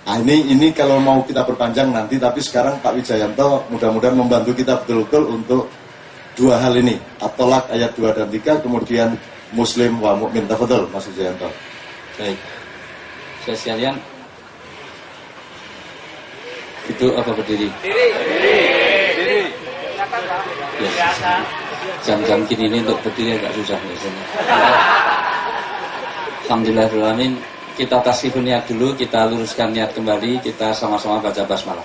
Nah, ini kalau mau kita perpanjang nanti, tapi sekarang Pak Wijayanto mudah-mudahan membantu kita betul-betul untuk dua hal ini, At-Tolak ayat 2 dan 3, kemudian Muslim wa Mu'min. Tafadhol Mas Wijayanto. Baik, saya sekalian, itu apa berdiri? Diri. Ya, jam-jam gini ini untuk berdiri agak susah biasanya. Alhamdulillahirrahmanirrahim. Kita tasbihun niat dulu, kita luruskan niat kembali, kita sama-sama baca basmalah.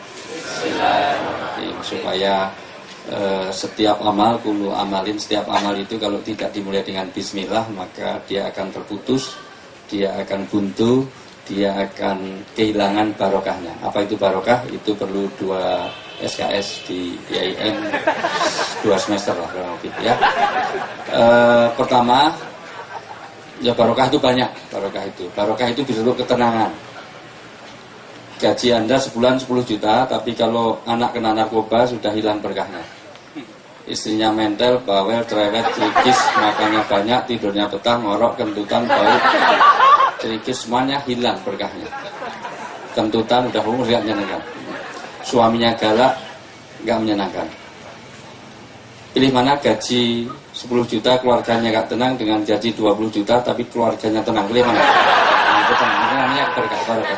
Supaya setiap amal, kullu amalin, setiap amal itu kalau tidak dimulai dengan bismillah, maka dia akan terputus, dia akan buntu, dia akan kehilangan barokahnya. Apa itu barokah? Itu perlu 2 SKS di IAIN 2 semester lah kurang lebih ya. Pertama, ya barokah itu banyak. Barokah itu bentuk ketenangan. Gaji Anda sebulan 10 juta, tapi kalau anak kena narkoba sudah hilang berkahnya. Istrinya mentel, bawel, cerewet, cerikis, makannya banyak, tidurnya petang, ngorok, kentutan, bau, cerikis, semuanya hilang berkahnya. Kentutan udah umur gak menyenangkan. Suaminya galak, gak menyenangkan. Pilih mana? Gaji 10 juta, keluarganya gak tenang, dengan gaji 20 juta tapi keluarganya tenang. Pilih mana? Nah, itu tenang, itu namanya berkah.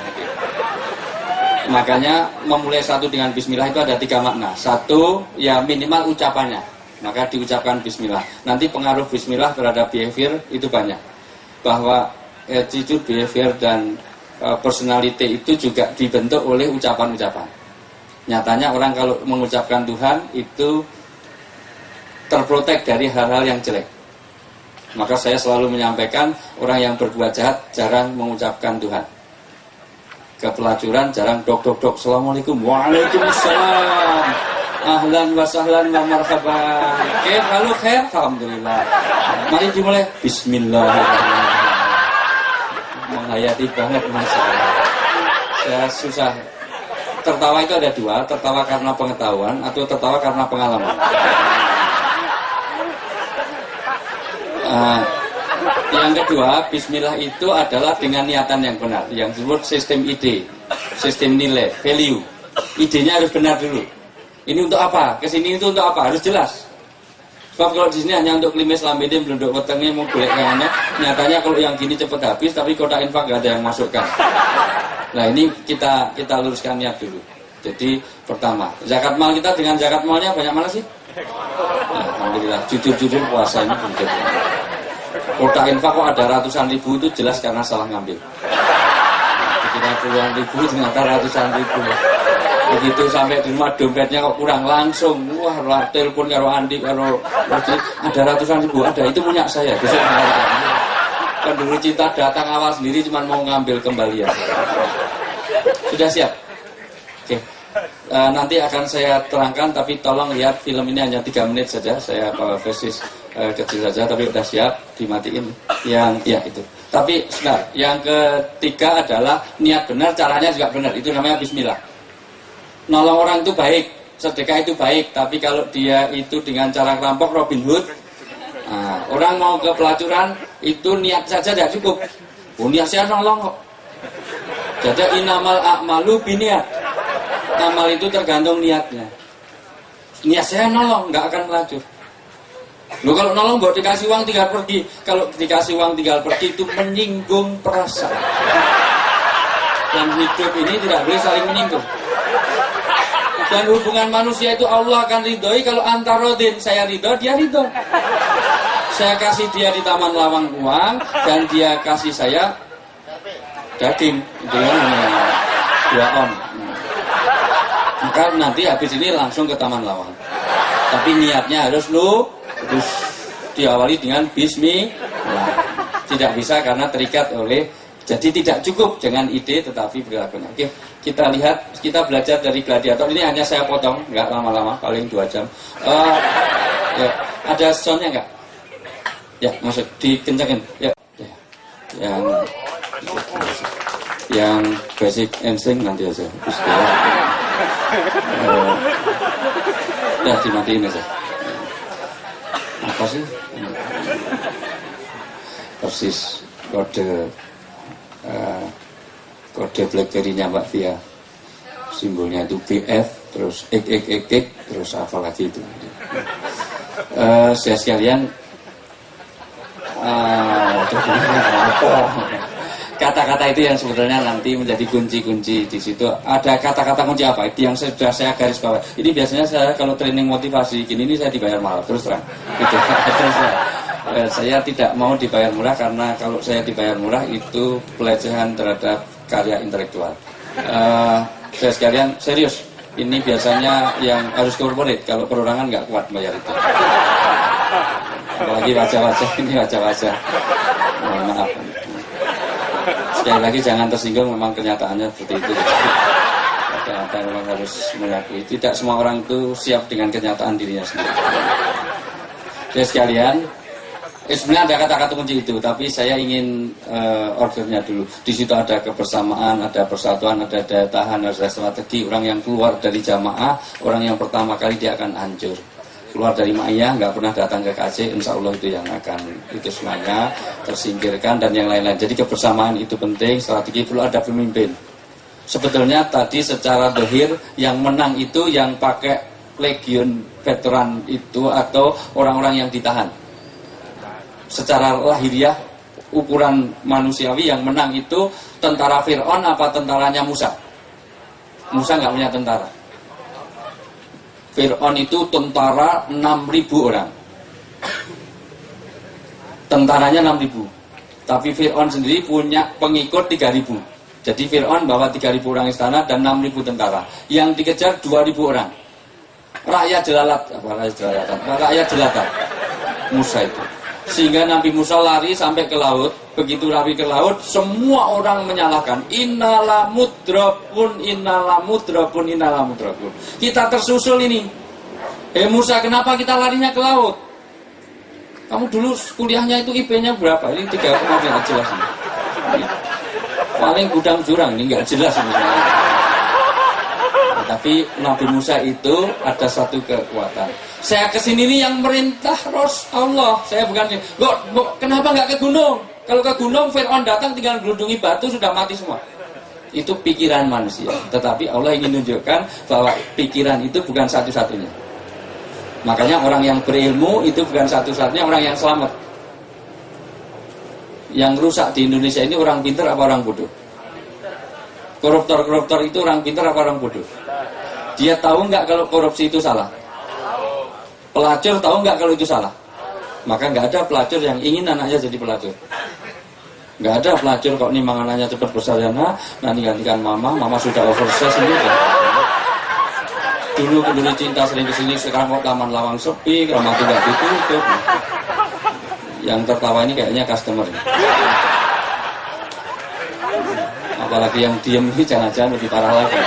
Makanya memulai satu dengan bismillah itu ada 3 makna. Satu, ya minimal ucapannya, maka diucapkan bismillah. Nanti pengaruh bismillah terhadap behavior itu banyak. Bahwa attitude, behavior, dan personality itu juga dibentuk oleh ucapan-ucapan. Nyatanya orang kalau mengucapkan Tuhan itu terprotek dari hal-hal yang jelek. Maka saya selalu menyampaikan, orang yang berbuat jahat jarang mengucapkan Tuhan. Kepelacuran jarang dok. Assalamualaikum, waalaikumsalam, ahlan wa sahlan wa marhaban, halo khair, alhamdulillah. Mari dimulai bismillahirrahmanirrahim. Menghayati banget masalah. Ya susah. Tertawa itu ada 2, tertawa karena pengetahuan atau tertawa karena pengalaman. Yang kedua, bismillah itu adalah dengan niatan yang benar, yang disebut sistem ide, sistem nilai, value. Idenya harus benar dulu. Ini untuk apa? Kesini itu untuk apa? Harus jelas. Sebab kalau di sini hanya untuk klimis lambene, belunduk wetenge, mau golek kayaknya, nyatanya kalau yang gini cepat habis, tapi kotak infak gak ada yang masukkan. Nah ini kita luruskan niat dulu. Jadi pertama, zakat mal kita dengan zakat malnya banyak mana sih? Nah, alhamdulillah, jujur puasa ini jujur. Kotak infak kok ada ratusan ribu, itu jelas karena salah ngambil. Dikira puluhan ribu, ternyata ratusan ribu. Begitu sampai di rumah dompetnya kok kurang, langsung wah telepon karo Andi, karo ada ratusan ribu, ada, itu punya saya. Besok pendulu cinta datang awal sendiri cuma mau ngambil kembalian. Sudah siap? Oke. Nanti akan saya terangkan, tapi tolong lihat film ini hanya 3 menit saja. Saya versi kecil saja, tapi sudah siap, dimatiin. Ya itu. Tapi sebentar, yang ketiga adalah niat benar, caranya juga benar. Itu namanya bismillah. Nolong orang itu baik, sedekah itu baik, tapi kalau dia itu dengan cara rampok, Robin Hood, nah, orang mau ke pelacuran itu niat saja tidak cukup. Niat saya nolong kok. Jadi inamal a'malu biniat. Amal itu tergantung niatnya. Niat saya nolong, nggak akan melacur. Loh, kalau nolong buat dikasih uang tinggal pergi. Kalau dikasih uang tinggal pergi itu menyinggung perasaan. Dan hidup ini tidak boleh saling menyinggung. Dan hubungan manusia itu Allah akan ridhoi kalau antarodin, saya ridho, dia ridho. Saya kasih dia di Taman Lawang uang dan dia kasih saya daging, itu kan 2 on. Maka nanti habis ini langsung ke Taman Lawang. Tapi niatnya harus diawali dengan bismillah. Tidak bisa karena terikat oleh. Jadi tidak cukup dengan ide tetapi perilakunya. Oke, kita lihat, kita belajar dari gladiator. Ini hanya saya potong, nggak lama-lama, paling 2 jam. Ya, ada soundnya nggak? Ya, masuk dikencangin. Ya. Yang basic instinct nanti aja. Ya, dimatiin aja. Apa sih? Persis kode kode BlackBerry-nya Mbak Via. Simbolnya itu VF, terus X, terus apa lagi itu. Saya sekalian, kata-kata itu yang sebetulnya nanti menjadi kunci-kunci di situ. Ada kata-kata kunci apa? Itu yang sudah saya garis bawah. Ini biasanya saya kalau training motivasi gini ini saya dibayar mahal terus terang. Gitu. Terus terang. Saya tidak mau dibayar murah karena kalau saya dibayar murah itu pelecehan terhadap karya intelektual. Saya sekalian serius. Ini biasanya yang harus corporate. Kalau perorangan nggak kuat bayar itu. Apalagi wajah-wajah ini wajah-wajah. Maaf. Sekali lagi jangan tersinggung, memang kenyataannya seperti itu. Ada memang harus mengakui. Tidak semua orang itu siap dengan kenyataan dirinya sendiri. Jadi sekalian, sebenarnya ada kata-kata kunci itu, tapi saya ingin ordernya dulu. Di situ ada kebersamaan, ada persatuan, ada daya tahan, ada strategi. Orang yang keluar dari jamaah, orang yang pertama kali dia akan hancur. Keluar dari ma'iyah, nggak pernah datang ke KC, insya Allah itu yang akan itu semuanya tersingkirkan dan yang lain-lain. Jadi kebersamaan itu penting, strategi perlu ada pemimpin. Sebetulnya tadi secara dohir yang menang itu yang pakai legion veteran itu atau orang-orang yang ditahan. Secara lahiriah ukuran manusiawi yang menang itu tentara Fir'aun apa tentaranya Musa? Musa nggak punya tentara. Fir'aun itu tentara 6.000 orang. Tentaranya 6.000. Tapi Fir'aun sendiri punya pengikut 3.000. Jadi Fir'aun bawa 3.000 orang istana dan 6.000 tentara. Yang dikejar 2.000 orang. Rakyat jelata. Musa itu. Sehingga Nabi Musa lari sampai ke laut. Begitu lari ke laut, semua orang menyalahkan. Innala mudrobun. Kita tersusul ini. Musa, kenapa kita larinya ke laut? Kamu dulu kuliahnya itu IP-nya berapa? Ini 3,5 nggak jelas ini. Paling gudang jurang, ini nggak jelas ini. Tapi Nabi Musa itu ada satu kekuatan. Saya kesini ini yang merintah Allah. Saya bukan. Kenapa nggak ke gunung? Kalau ke gunung, Fir'aun datang tinggal gelundungi batu sudah mati semua. Itu pikiran manusia. Tetapi Allah ingin menunjukkan bahwa pikiran itu bukan satu-satunya. Makanya orang yang berilmu itu bukan satu-satunya orang yang selamat. Yang rusak di Indonesia ini orang pintar apa orang bodoh? Koruptor itu orang pintar apa orang bodoh? Dia tahu nggak kalau korupsi itu salah? Pelacur tahu nggak kalau itu salah? Maka nggak ada pelacur yang ingin anaknya jadi pelacur. Nggak ada pelacur kok nimang anaknya cepat bersarjana, nanti gantikan mama sudah oversize sendiri. Dulu cinta sering kesini, sekarang kok Taman Lawang sepi, kamar nggak ditutup. Yang tertawa ini kayaknya customer. Apalagi yang diem ini jangan-jangan lebih parah lagi.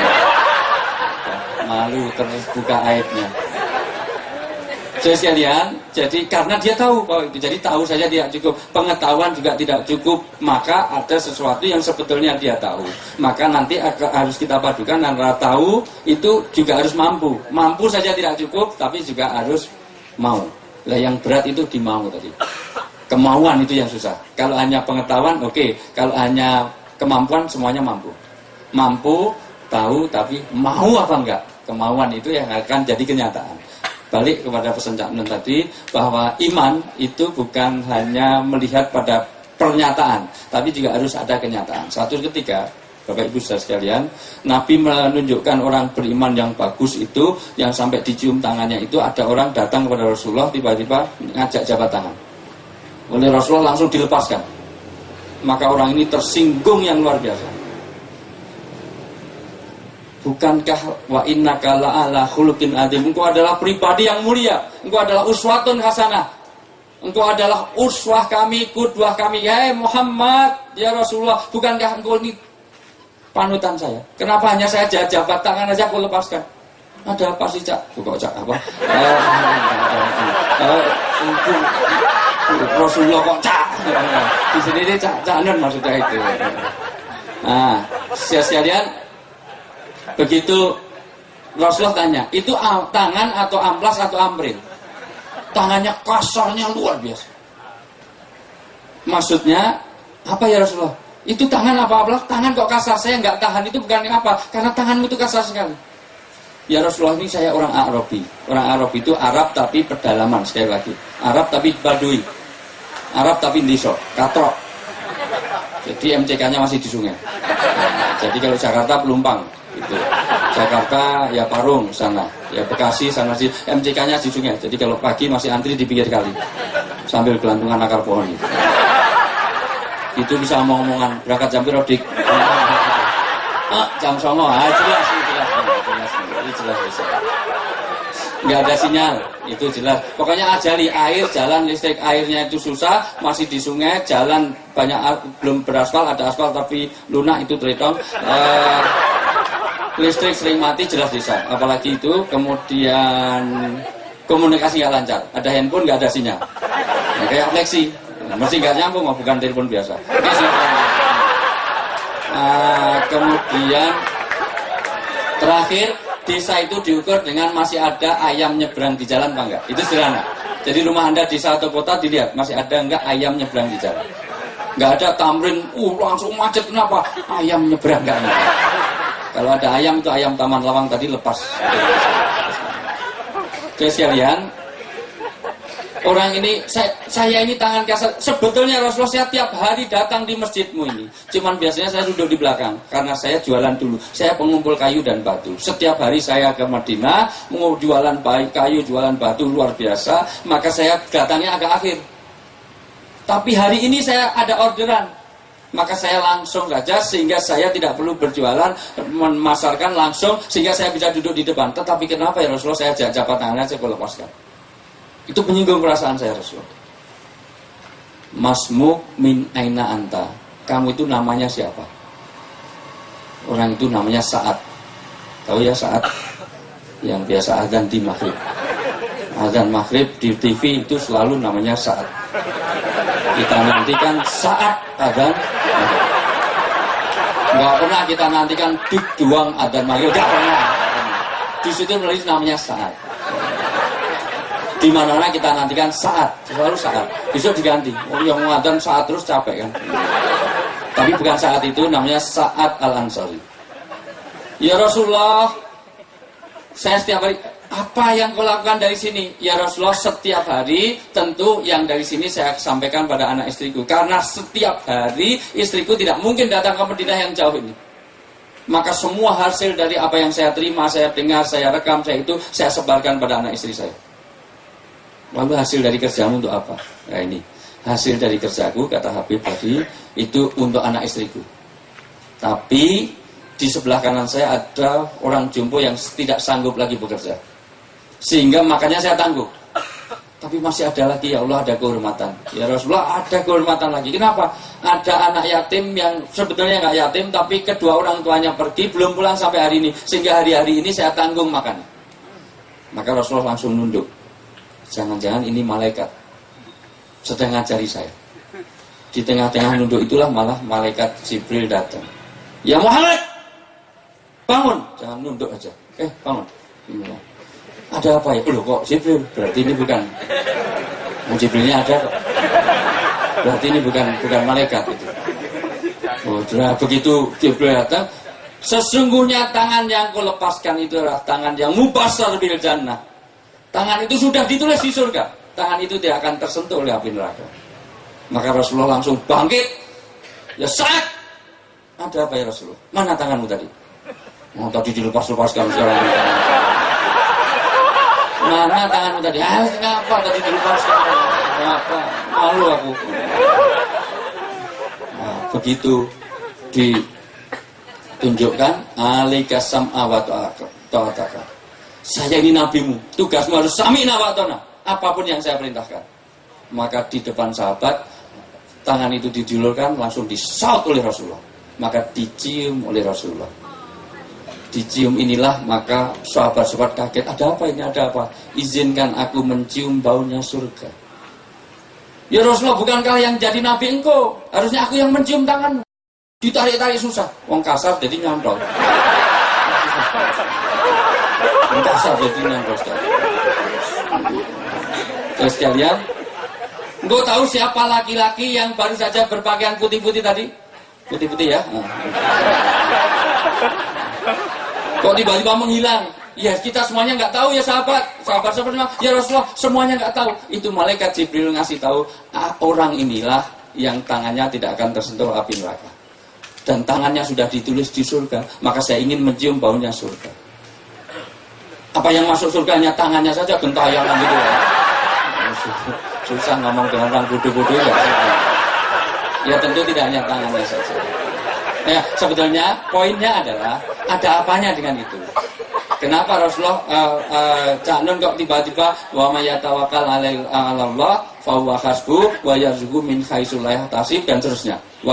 Malu terbuka aibnya. Jadi sekalian, jadi karena dia tahu bahwa itu, jadi tahu saja tidak cukup, pengetahuan juga tidak cukup, maka ada sesuatu yang sebetulnya dia tahu. Maka nanti harus kita padukan antara tahu itu juga harus mampu. Mampu saja tidak cukup, tapi juga harus mau. Lah yang berat itu di mau tadi. Kemauan itu yang susah. Kalau hanya pengetahuan, oke. Kalau hanya kemampuan, semuanya mampu. Mampu, tahu, tapi mau apa enggak? Kemauan itu yang akan jadi kenyataan. Balik kepada pesan Cak Nun tadi, bahwa iman itu bukan hanya melihat pada pernyataan, tapi juga harus ada kenyataan. Satu ketika, Bapak Ibu saudara sekalian, Nabi menunjukkan orang beriman yang bagus itu, yang sampai dicium tangannya itu, ada orang datang kepada Rasulullah, tiba-tiba ngajak jabat tangan. Oleh Rasulullah langsung dilepaskan. Maka orang ini tersinggung yang luar biasa. Bukankah wa innaka la'ala khuluqin adzim? Engkau adalah pribadi yang mulia. Engkau adalah uswatun hasanah. Engkau adalah uswah kami, qudwah kami. Ya Muhammad, ya Rasulullah, bukankah engkau ini panutan saya? Kenapa hanya saya jabat tangan aja kau lepaskan? Ada apa sih, Cak? Kok Cak apa? Rasulullah kok Cak? Di sini ini Cak Nun maksudnya itu. Nah, sekalian, begitu Rasulullah tanya, itu tangan atau amplas atau amril? Tangannya kasarnya luar biasa. Maksudnya apa ya Rasulullah? Itu tangan apa? Tangan kok kasar, saya nggak tahan. Itu bukan apa, karena tanganmu itu kasar sekali. Ya Rasulullah, ini saya orang Arabi. Orang Arab itu Arab tapi pedalaman, sekali lagi. Arab tapi Badui. Arab tapi Ndiso, Katrok. Jadi MCK-nya masih di sungai. Jadi kalau Jakarta Pelumpang, gitu. Jakarta ya Parung sana, ya Bekasi sana sih. MCK-nya di sungai. Jadi kalau pagi masih antri di pinggir kali, sambil gelantungan akar pohon. Itu bisa omong-omongan, berangkat jam piro dik? Jam 09.00. Jelas. Nggak ada sinyal, itu jelas. Pokoknya ajari air, jalan listrik, airnya itu susah, masih di sungai, jalan banyak belum beraspal, ada aspal tapi lunak itu teritong. Listrik sering mati, jelas desa. Apalagi itu, kemudian komunikasi nggak lancar, ada handphone nggak ada sinyal. Ya, kayak Lexi, masih nggak nyambung, bukan telepon biasa. Oke, kemudian terakhir, desa itu diukur dengan masih ada ayam nyebrang di jalan apa enggak? Itu sederhana. Jadi rumah Anda desa atau kota dilihat masih ada enggak ayam nyebrang di jalan. Enggak ada tamrin, langsung macet, kenapa? Ayam nyebrang enggak ada. Kalau ada ayam itu ayam Taman Lawang tadi lepas. Oke sekalian, orang ini, saya ini tangan kasar. Sebetulnya Rasulullah saya tiap hari datang di masjidmu ini. Cuman biasanya saya duduk di belakang. Karena saya jualan dulu. Saya pengumpul kayu dan batu. Setiap hari saya ke Madinah, mau jualan kayu, jualan batu luar biasa. Maka saya datangnya agak akhir. Tapi hari ini saya ada orderan. Maka saya langsung saja sehingga saya tidak perlu berjualan, memasarkan langsung sehingga saya bisa duduk di depan. Tetapi kenapa ya Rasulullah, saya jabat tangannya, saya lepaskan. Itu menyinggung perasaan saya Rasulullah. Masmu min aina anta. Kamu itu namanya siapa? Orang itu namanya Sa'ad. Tahu ya Sa'ad? Yang biasa azan di maghrib. Azan maghrib di TV itu selalu namanya Sa'ad. Kita nantikan saat azan maghrib. Nggak pernah kita nantikan dik duang azan maghrib. Nggak pernah. Di situ menulis namanya Sa'ad. Di mana-mana kita nantikan saat, selalu saat. Besok diganti. Oh, yang ngadzan saat terus capek kan. Tapi bukan saat itu, namanya Sa'ad Al-Ansari. Ya Rasulullah, saya setiap hari, apa yang kau lakukan dari sini? Ya Rasulullah, setiap hari tentu yang dari sini saya sampaikan pada anak istriku. Karena setiap hari istriku tidak mungkin datang ke Madinah yang jauh ini. Maka semua hasil dari apa yang saya terima, saya dengar, saya rekam, saya sebarkan pada anak istri saya. Lalu hasil dari kerjamu untuk apa? Nah ini, hasil dari kerjaku, kata Habib tadi, itu untuk anak istriku. Tapi di sebelah kanan saya ada orang jumbo yang tidak sanggup lagi bekerja. Sehingga makanya saya tangguh. Tapi masih ada lagi, ya Allah, ada kehormatan. Ya Rasulullah, ada kehormatan lagi. Kenapa? Ada anak yatim yang sebetulnya nggak yatim, tapi kedua orang tuanya pergi, belum pulang sampai hari ini. Sehingga hari-hari ini saya tanggung makan. Maka Rasulullah langsung nunduk. Jangan-jangan ini malaikat sedang ngajari saya. Di tengah-tengah nunduk itulah malah malaikat Jibril datang. Ya Muhammad, bangun. Jangan nunduk aja. Bangun. Ada apa ya? Loh kok Jibril? Berarti ini bukan. Jibrilnya ada kok. Berarti ini bukan malaikat itu. Begitu Jibril datang, sesungguhnya tangan yang kau lepaskan itu adalah tangan yang mubasyar bil jannah. Tangan itu sudah ditulis di surga. Tangan itu tidak akan tersentuh oleh api neraka. Maka Rasulullah langsung bangkit. Ya Sa'ad, ada apa ya Rasulullah? Mana tanganmu tadi? Tadi dilepas-lepaskan sekarang. Mana tanganmu tadi? Kenapa tadi dilepaskan? Kenapa? Malu aku. Nah, begitu ditunjukkan alika sam'a wa ta'ataka. Saya ini nabimu, tugasmu harus sami'na wa ata'na, apapun yang saya perintahkan. Maka di depan sahabat, tangan itu dijulurkan, langsung disaut oleh Rasulullah. Maka dicium oleh Rasulullah. Dicium inilah, maka sahabat-sahabat kaget, ada apa ini, ada apa? Izinkan aku mencium baunya surga. Ya Rasulullah, bukankah yang jadi nabi engkau? Harusnya aku yang mencium tanganmu. Ditarik-tarik susah, wong kasar jadi nyantol. Kasar jadi nyantol. Terus sekalian, engkau tahu siapa laki-laki yang baru saja berpakaian putih-putih tadi? Putih-putih ya. Kok tiba-tiba menghilang? Ya kita semuanya nggak tahu ya sahabat semua. Ya Rasulullah semuanya nggak tahu. Itu malaikat Jibril ngasih tahu, orang inilah yang tangannya tidak akan tersentuh api neraka. Dan tangannya sudah ditulis di surga. Maka saya ingin mencium baunya surga. Apa yang masuk surga hanya tangannya saja, gentayangan gitu ya. Susah ngomong dengan orang bodoh-bodoh ya. Ya tentu tidak hanya tangannya saja. Ya sebetulnya poinnya adalah ada apanya dengan itu. Kenapa Rasulullah Cak Nun kok tiba-tiba wa may yatawakkal 'alallah fa huwa hasbuh wa yarzuqhu min haitsu la yahtasib dan seterusnya. Wa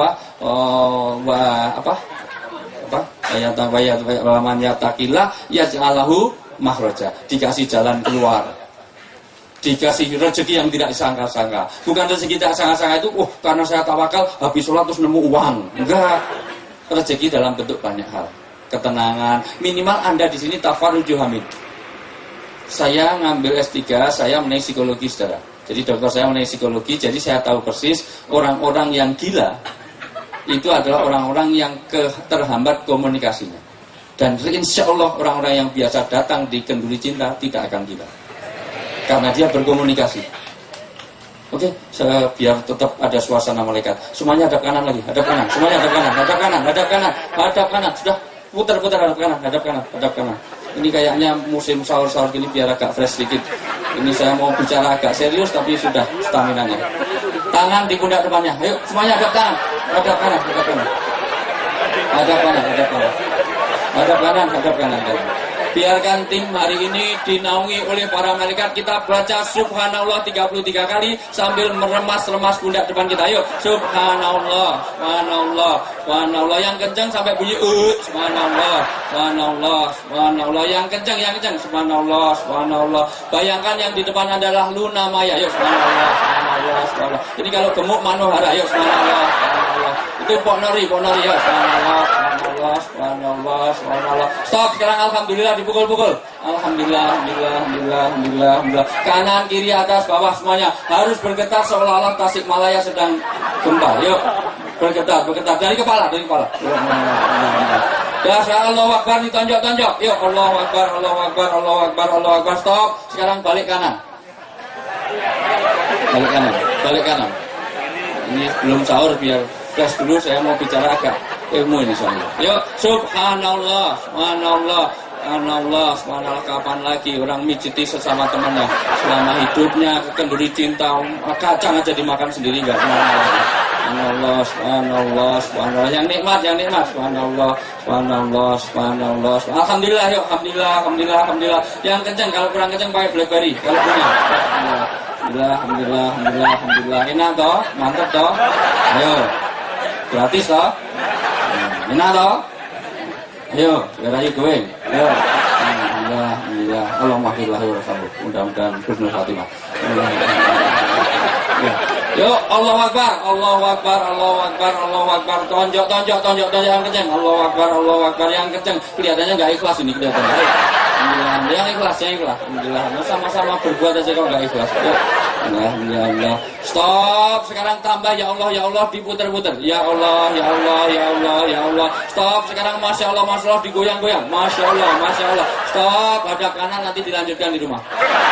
man yattaqillah yaj'alahu makhraja. Dikasih jalan keluar. Dikasih rezeki yang tidak disangka-sangka. Bukan rezeki tidak sangka-sangka itu, karena saya tawakal habis sholat terus nemu uang. Enggak. Rezeki dalam bentuk banyak hal. Ketenangan. Minimal Anda di sini tafarruju hamid. Saya ngambil S3, saya mengenai psikologi, saudara. Jadi dokter saya mengenai psikologi, jadi saya tahu persis orang-orang yang gila itu adalah orang-orang yang terhambat komunikasinya. Dan insya Allah orang-orang yang biasa datang di kenduri cinta tidak akan gila. Karena dia berkomunikasi. Oke, biar tetap ada suasana malaikat. Semuanya hadap kanan lagi, hadap kanan. Semuanya hadap kanan, hadap kanan, hadap kanan, hadap kanan. Sudah putar-putar hadap kanan, hadap kanan, hadap kanan. Ini kayaknya musim sahur-sahur gini biar agak fresh sedikit. Ini saya mau bicara agak serius tapi sudah stamina-nya. Tangan di pundak depannya. Ayo, semuanya hadap kanan, hadap kanan, hadap kanan. Hadap kanan, hadap kanan. Hadap kanan, hadap kanan. Biarkan tim hari ini dinaungi oleh para malaikat. Kita baca subhanallah 33 kali sambil meremas-remas pundak depan kita. Ayo, subhanallah, subhanallah, subhanallah. Yang kencang sampai bunyi subhanallah, subhanallah, subhanallah. Yang kencang, subhanallah, subhanallah. Bayangkan yang di depan adalah Luna Maya. Ayo, subhanallah, subhanallah, subhanallah. Ini kalau gemuk Manohara. Ayo, subhanallah, subhanallah. Itu Pok Nori, ya, subhanallah, subhanallah, subhanallah, subhanallah. Stop, sekarang alhamdulillah dipukul-pukul. Alhamdulillah, alhamdulillah, alhamdulillah, alhamdulillah, alhamdulillah. Kanan, kiri, atas, bawah semuanya harus bergetar seolah-olah Tasikmalaya sedang gempa. Yuk, bergetar, bergetar dari kepala, dari kepala. Ya, Allahu Akbar ditonjok-tonjok. Yuk, Allahu Akbar, Allahu Akbar, Allahu Akbar, Allahu Akbar. Stop. Sekarang balik kanan. Balik kanan, balik kanan. Ini belum sahur biar flash dulu, saya mau bicara agak ilmu ini soalnya. Yuk, subhanallah, subhanallah, subhanallah, subhanallah. Kapan lagi orang mijiti sesama temannya selama hidupnya kenduri cinta, kacang aja dimakan sendiri enggak subhanallah, subhanallah, subhanallah. Yang nikmat, subhanallah, subhanallah, subhanallah. Alhamdulillah, yuk, alhamdulillah, alhamdulillah, alhamdulillah. Yang kenceng, kalau kurang kenceng pakai BlackBerry kalau punya. Alhamdulillah, alhamdulillah, alhamdulillah, alhamdulillah. Enak toh, mantap toh. Ayo, gratis toh. Enak toh. Ayo, biar aja gue. Ayo. Alhamdulillah, alhamdulillah. Allahumma firlahu warhamhu. Mudah-mudahan husnul khatimah. Yuk, Allahu Akbar, Allahu Akbar, Allahu Akbar, Allahu Akbar. Tonjok, tonjok, tonjok, tonjok yang kenceng. Allahu Akbar, Allahu Akbar yang kenceng. Kelihatannya nggak ikhlas ini kelihatannya. Alhamdulillah, yang ikhlas, yang ikhlas. Alhamdulillah, sama-sama berbuat aja kalau nggak ikhlas. Yuk. Alhamdulillah. Stop. Sekarang tambah ya Allah diputer-puter. Ya Allah, ya Allah, ya Allah, ya Allah. Stop. Sekarang Masya Allah digoyang-goyang. Masya Allah, Masya Allah. Stop. Hadap kanan, nanti dilanjutkan di rumah.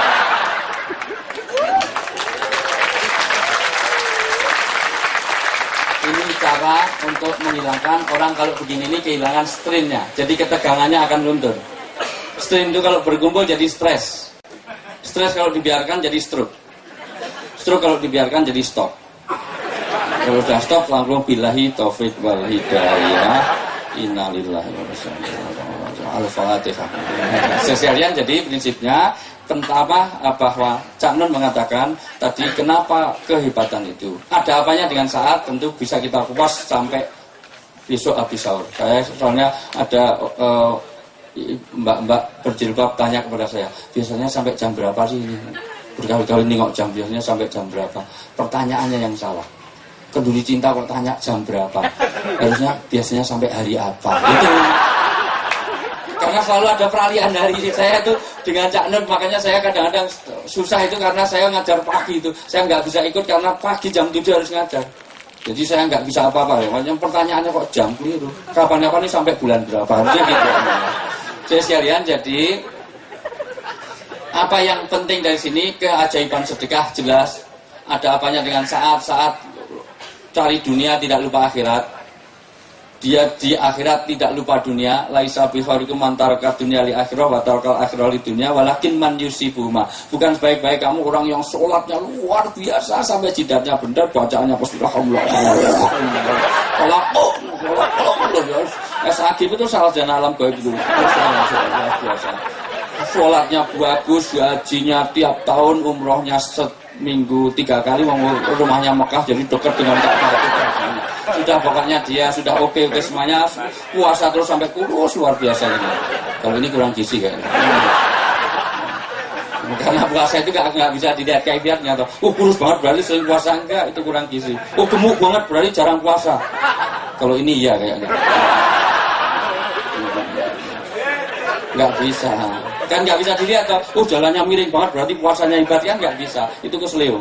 Ini cara untuk menghilangkan orang kalau begini ini kehilangan strain-nya. Jadi ketegangannya akan luntur. Strain itu kalau berkumpul jadi stres. Stres kalau dibiarkan jadi stroke. Stroke kalau dibiarkan jadi stop. Kalau sudah stop langsung billahi taufik wal hidayah. Innalillahi wa inna ilaihi raji'un. Al-Fatihah. Sekalian, jadi prinsipnya bahwa Cak Nun mengatakan tadi kenapa kehebatan itu. Ada apanya dengan saat, tentu bisa kita kupas sampai besok habis sahur. Saya soalnya ada mbak-mbak berjilbab tanya kepada saya, biasanya sampai jam berapa sih ini? Berkali-kali nengok jam, biasanya sampai jam berapa? Pertanyaannya yang salah. Kenduri cinta kok tanya jam berapa? Harusnya biasanya sampai hari apa? Itu. Karena selalu ada peralihan hari. Saya tuh dengan Cak Nun, makanya saya kadang-kadang susah itu karena saya ngajar pagi itu. Saya nggak bisa ikut karena pagi jam 7 harus ngajar. Jadi saya nggak bisa apa-apa ya. Makanya pertanyaannya kok jam keliru. Kapan-kapan ini sampai bulan berapa? Harusnya gitu. Saya sekalian, jadi apa yang penting dari sini, keajaiban sedekah jelas. Ada apanya dengan saat cari dunia tidak lupa akhirat. Dia di akhirat tidak lupa dunia. Laisa biharikum man taraka dunya li akhirah wa tarakal akhirah li dunya walakin man yusibuhuma. Bukan sebaik-baik kamu orang yang sholatnya luar biasa sampai jidatnya benar, bacaannya bismillah. SAG itu salah jana alam gaib itu. Biasa. Sholatnya bagus, gajinya tiap tahun, umrohnya seminggu 3 kali, rumahnya Mekah jadi dekat dengan Ka'bah itu. Sudah pokoknya dia sudah oke semuanya, puasa terus sampai kurus luar biasa ini. Kalau ini kurang gizi kayaknya. Karena puasa itu nggak bisa dilihat kaifiatnya atau kurus banget berarti sering puasa, enggak, itu kurang gizi. Gemuk banget berarti jarang puasa. Kalau ini iya kayaknya. Nggak bisa. Kan nggak bisa dilihat toh. Jalannya miring banget berarti puasanya hebat, kan nggak bisa. Itu kesleo.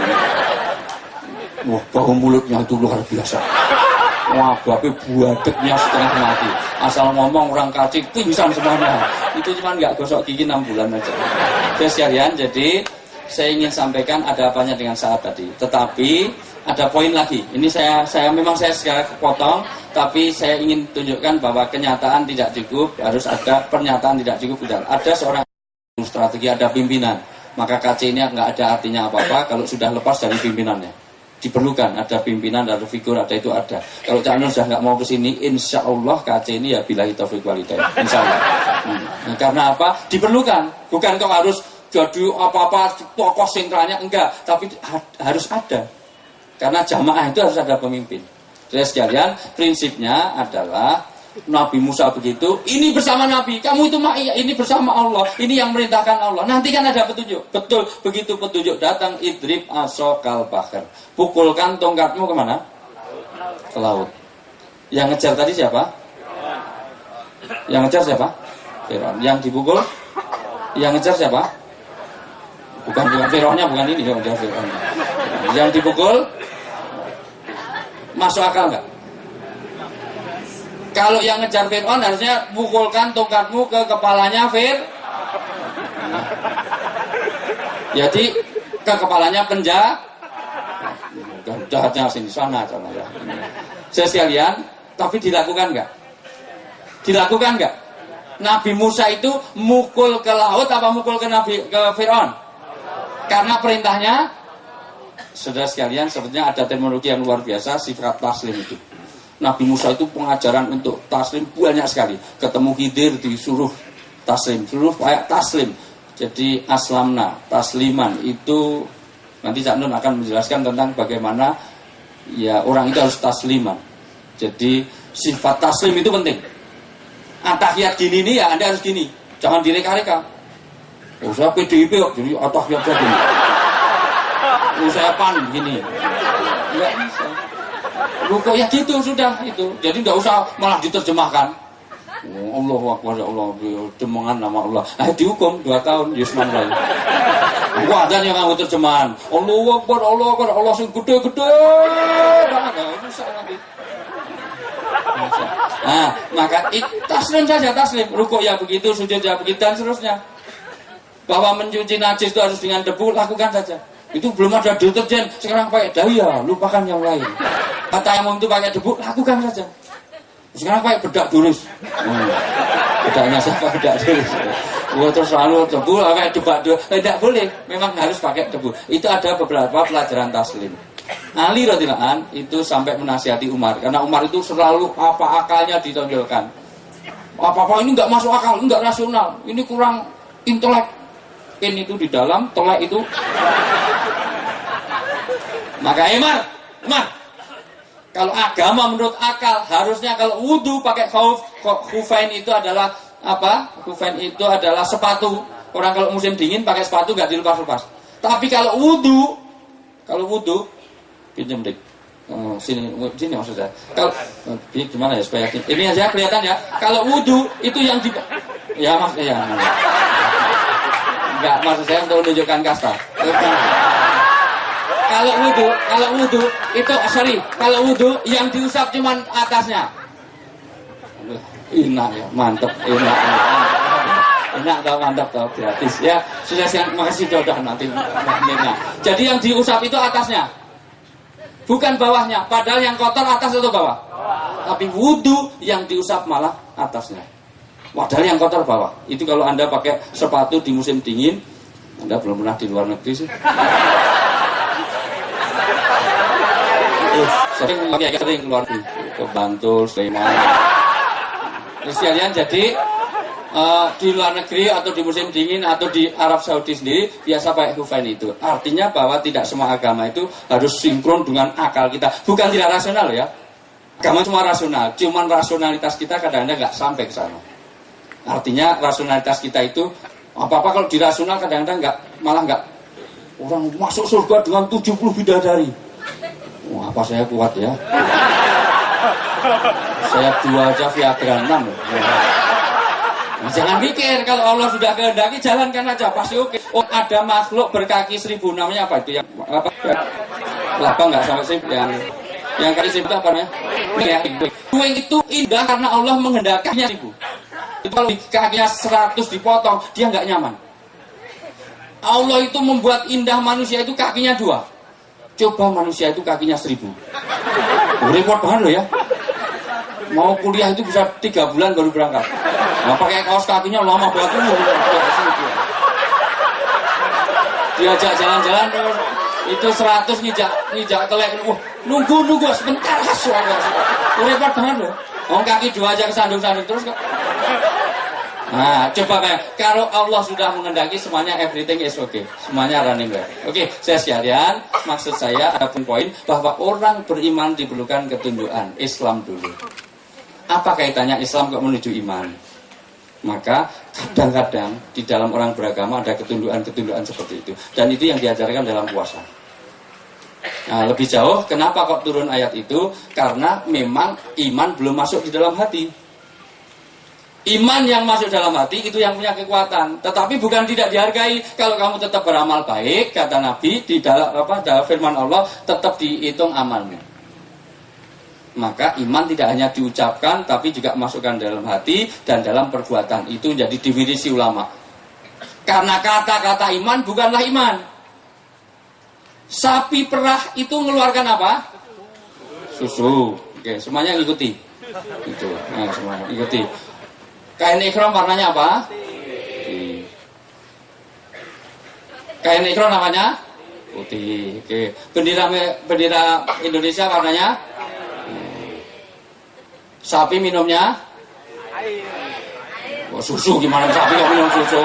Wah, bau mulutnya itu luar biasa. Wah, babe buadeknya setengah mati. Asal ngomong orang kacik pingsan semuanya. Itu cuma nggak gosok gigi 6 bulan aja. Oke sekalian, jadi saya ingin sampaikan ada apanya dengan saat tadi. Tetapi ada poin lagi. Ini saya sekarang potong, tapi saya ingin tunjukkan bahwa kenyataan tidak cukup, harus ada pernyataan tidak cukup. Ada seorang strategi, ada pimpinan. Maka KC ini nggak ada artinya apa-apa kalau sudah lepas dari pimpinannya. Diperlukan ada pimpinan, ada figur, ada itu ada. Kalau Cak Nur sudah nggak mau kesini, insya Allah KC ini ya billahi taufiq walhidayah. Insya Allah. Karena apa? Diperlukan. Bukan kau harus jadi apa-apa tokoh sentralnya, enggak. Tapi harus ada. Karena jamaah itu harus ada pemimpin. Jadi sekalian, prinsipnya adalah Nabi Musa begitu, ini bersama Nabi, kamu itu ini bersama Allah, ini yang merintahkan Allah. Nanti kan ada petunjuk. Betul, begitu petunjuk datang, idrib asokal bahar. Pukulkan tongkatmu kemana? Ke laut. Yang ngejar tadi siapa? Yang ngejar siapa? Fir'aun. Yang dipukul? Yang ngejar siapa? Bukan Fir'aunnya, bukan ini yang ngejar Fir'aun. Yang dipukul? Masuk akal nggak? Kalau yang ngejar Fir'aun harusnya pukulkan tongkatmu ke kepalanya Jadi ke kepalanya jahatnya sini sana ya. Saya sekalian, tapi dilakukan nggak? Dilakukan nggak? Nabi Musa itu mukul ke laut apa mukul ke Fir'aun? Karena perintahnya, saudara sekalian, sebetulnya ada terminologi yang luar biasa, sifat taslim itu. Nabi Musa itu pengajaran untuk taslim banyak sekali. Ketemu Khidir disuruh taslim, suruh kayak taslim. Jadi aslamna, tasliman itu nanti Cak Nun akan menjelaskan tentang bagaimana ya orang itu harus tasliman. Jadi sifat taslim itu penting. Atahiyat gini nih ya Anda harus gini, jangan direka-reka. Oh saya PDIP kok jadi atahiyat gini. Oh saya PAN gini. Enggak bisa. Rukuk ya gitu sudah itu. Jadi tidak usah malah diterjemahkan. Oh, Allahu Akbar, ya Allah, terjemahan nama Allah. Dihukum 2 tahun Yusman lain. Gua ada yang kamu terjemahan. Allahu Akbar, Allah sing gede-gede banget. Bisa nanti. Nah, maka taslim saja, taslim. Rukuk ya begitu, sujud ya begitu dan seterusnya. Bahwa mencuci najis itu harus dengan debu, lakukan saja. Itu belum ada deterjen, sekarang pakai daya, lupakan yang lain. Kata yang itu pakai debu, lakukan saja. Sekarang pakai bedak tulis. Bedaknya siapa bedak tulis? Terus lalu debu, pakai debu. Tidak boleh, memang harus pakai debu. Itu ada beberapa pelajaran taslim. Ali radhiyallahu an itu sampai menasihati Umar, karena Umar itu selalu apa akalnya ditonjolkan. Apa-apa ini nggak masuk akal, nggak rasional, ini kurang intelek. Ini itu di dalam, tolak itu. Maka Umar, kalau agama menurut akal harusnya kalau wudu pakai khufain itu adalah apa? Khufain itu adalah sepatu. Orang kalau musim dingin pakai sepatu nggak dilepas-lepas. Tapi kalau wudu, pinjam deh. Sini maksud saya. Kalau gimana ya supaya ini aja kelihatan ya. Kalau wudu itu yang di Enggak, maksud saya untuk menunjukkan kasta. kalau wudhu itu kalau wudhu yang diusap cuman atasnya. Enak ya, mantep, enak tau, mantap tau, gratis ya. Sudah siang, makasih udah nanti. Nah, jadi yang diusap itu atasnya, bukan bawahnya. Padahal yang kotor atas atau bawah? Tapi wudhu yang diusap malah atasnya. Padahal yang kotor bawah. Itu kalau Anda pakai sepatu di musim dingin, Anda belum pernah di luar negeri sih. Sering keluar ke Bantul, Sleman. Sekalian jadi di luar negeri atau di musim dingin atau di Arab Saudi sendiri biasa pakai hufain itu. Artinya bahwa tidak semua agama itu harus sinkron dengan akal kita. Bukan tidak rasional ya. Agama cuma rasional, cuman rasionalitas kita kadang-kadang nggak sampai ke sana. Artinya rasionalitas kita itu apa-apa kalau dirasional kadang-kadang malah nggak. Orang masuk surga dengan 70 bidadari. Wah, apa saya kuat ya? Saya 2 aja Viagra 6. Nah, jangan mikir, kalau Allah sudah kehendaki jalankan aja, pasti oke. Oh, ada makhluk berkaki 1000, namanya apa itu? Yang apa? Laba nggak sampai 1000 yang kaki 1000 itu apa namanya? Kuing itu indah karena Allah menghendakinya 1000. Itu kalau kakinya 100 dipotong, dia nggak nyaman. Allah itu membuat indah manusia itu kakinya 2. Coba manusia itu kakinya 1000. Repot banget loh ya. Mau kuliah itu bisa 3 bulan baru berangkat. Nah, pakai kaos kakinya lama banget tuh. Diajak jalan-jalan itu 100 ngijak telek. Nunggu sebentar suara. Repot banget loh. Kaki 2 aja kesandung-sandung terus kok. Nah, coba kayak kalau Allah sudah menghendaki semuanya everything is okay. Semuanya running well. Oke, saya sekalian, maksud saya ada poin bahwa orang beriman diperlukan ketundukan Islam dulu. Apa kaitannya Islam kok menuju iman? Maka kadang-kadang di dalam orang beragama ada ketundukan-ketundukan seperti itu. Dan itu yang diajarkan dalam puasa. Nah, lebih jauh, kenapa kok turun ayat itu? Karena memang iman belum masuk di dalam hati. Iman yang masuk dalam hati itu yang punya kekuatan. Tetapi bukan tidak dihargai. Kalau kamu tetap beramal baik, kata Nabi di dalam firman Allah, tetap dihitung amalmu. Maka iman tidak hanya diucapkan, tapi juga masukkan dalam hati dan dalam perbuatan. Itu jadi definisi ulama. Karena kata-kata iman bukanlah iman. Sapi perah itu mengeluarkan apa? Susu. Oke, semuanya ikuti. Itu. Nah, semuanya ikuti. Kain ikram warnanya apa? Putih. Kain ikram namanya? Putih. Oke. Bendera Indonesia warnanya? Sapi minumnya? Oh, susu, gimana sapi kok minum susu?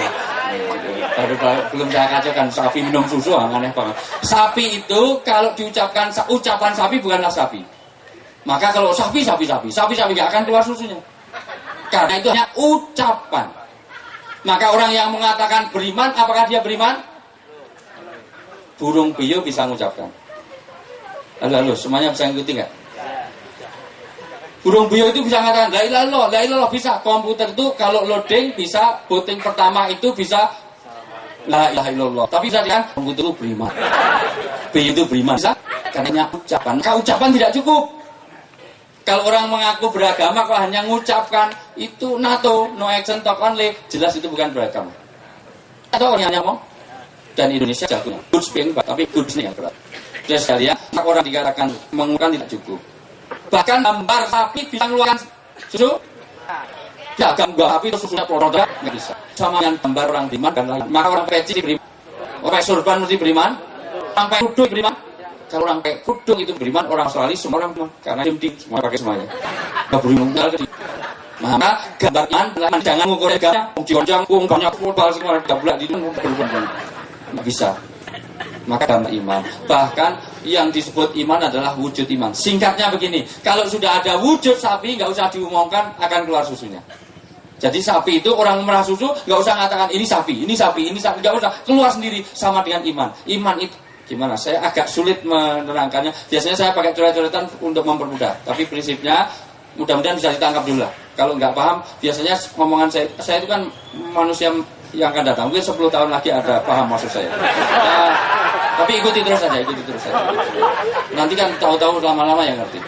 Belum saya kacaukan sapi minum susu, aneh banget. Sapi itu kalau diucapkan ucapan sapi bukanlah sapi. Maka kalau sapi nggak akan keluar susunya. Karena itu hanya ucapan. Maka orang yang mengatakan beriman, apakah dia beriman? Burung puyuh bisa mengucapkan. Halo, semuanya bisa ngikuti nggak? Burung puyuh itu bisa mengatakan la ilaha illallah, bisa. Komputer itu kalau loading bisa, booting pertama itu bisa la ilaha illallah. Tapi bisa kan komputer itu beriman. Puyuh itu beriman. Bisa? Karena ucapan. Maka ucapan tidak cukup. Kalau orang mengaku beragama kok hanya mengucapkan itu NATO, no action talk only, jelas itu bukan beragama. Atau orang yang ngomong dan Indonesia jagonya good speaking, tapi good yang berat. Jadi sekalian, orang dikatakan mengucapkan tidak cukup. Bahkan gambar sapi bisa mengeluarkan susu. Ya, gambar sapi itu susunya produk nggak bisa. Sama dengan gambar orang beriman dan lain. Maka orang peci beriman, orang surban mesti beriman, orang kudu beriman. Kalau orang kayak kudung itu beriman, orang Australia semua orang beriman. Karena dia semua pakai semuanya. Gak beriman. Maka gambar iman, jangan mengukur gambarnya. Gonjang, banyak modal semua. Gak boleh di beriman. Nggak bisa. Maka gambar iman. Bahkan yang disebut iman adalah wujud iman. Singkatnya begini, kalau sudah ada wujud sapi, nggak usah diumumkan akan keluar susunya. Jadi sapi itu orang merah susu, nggak usah mengatakan ini sapi, nggak usah, keluar sendiri. Sama dengan iman. Iman itu gimana? Saya agak sulit menerangkannya. Biasanya saya pakai coret-coretan untuk mempermudah. Tapi prinsipnya mudah-mudahan bisa ditangkap dulu lah. Kalau nggak paham, biasanya omongan saya itu kan manusia yang akan datang. Mungkin 10 tahun lagi ada paham maksud saya. Tapi ikuti terus saja. Nanti kan tahu-tahu lama-lama yang ngerti.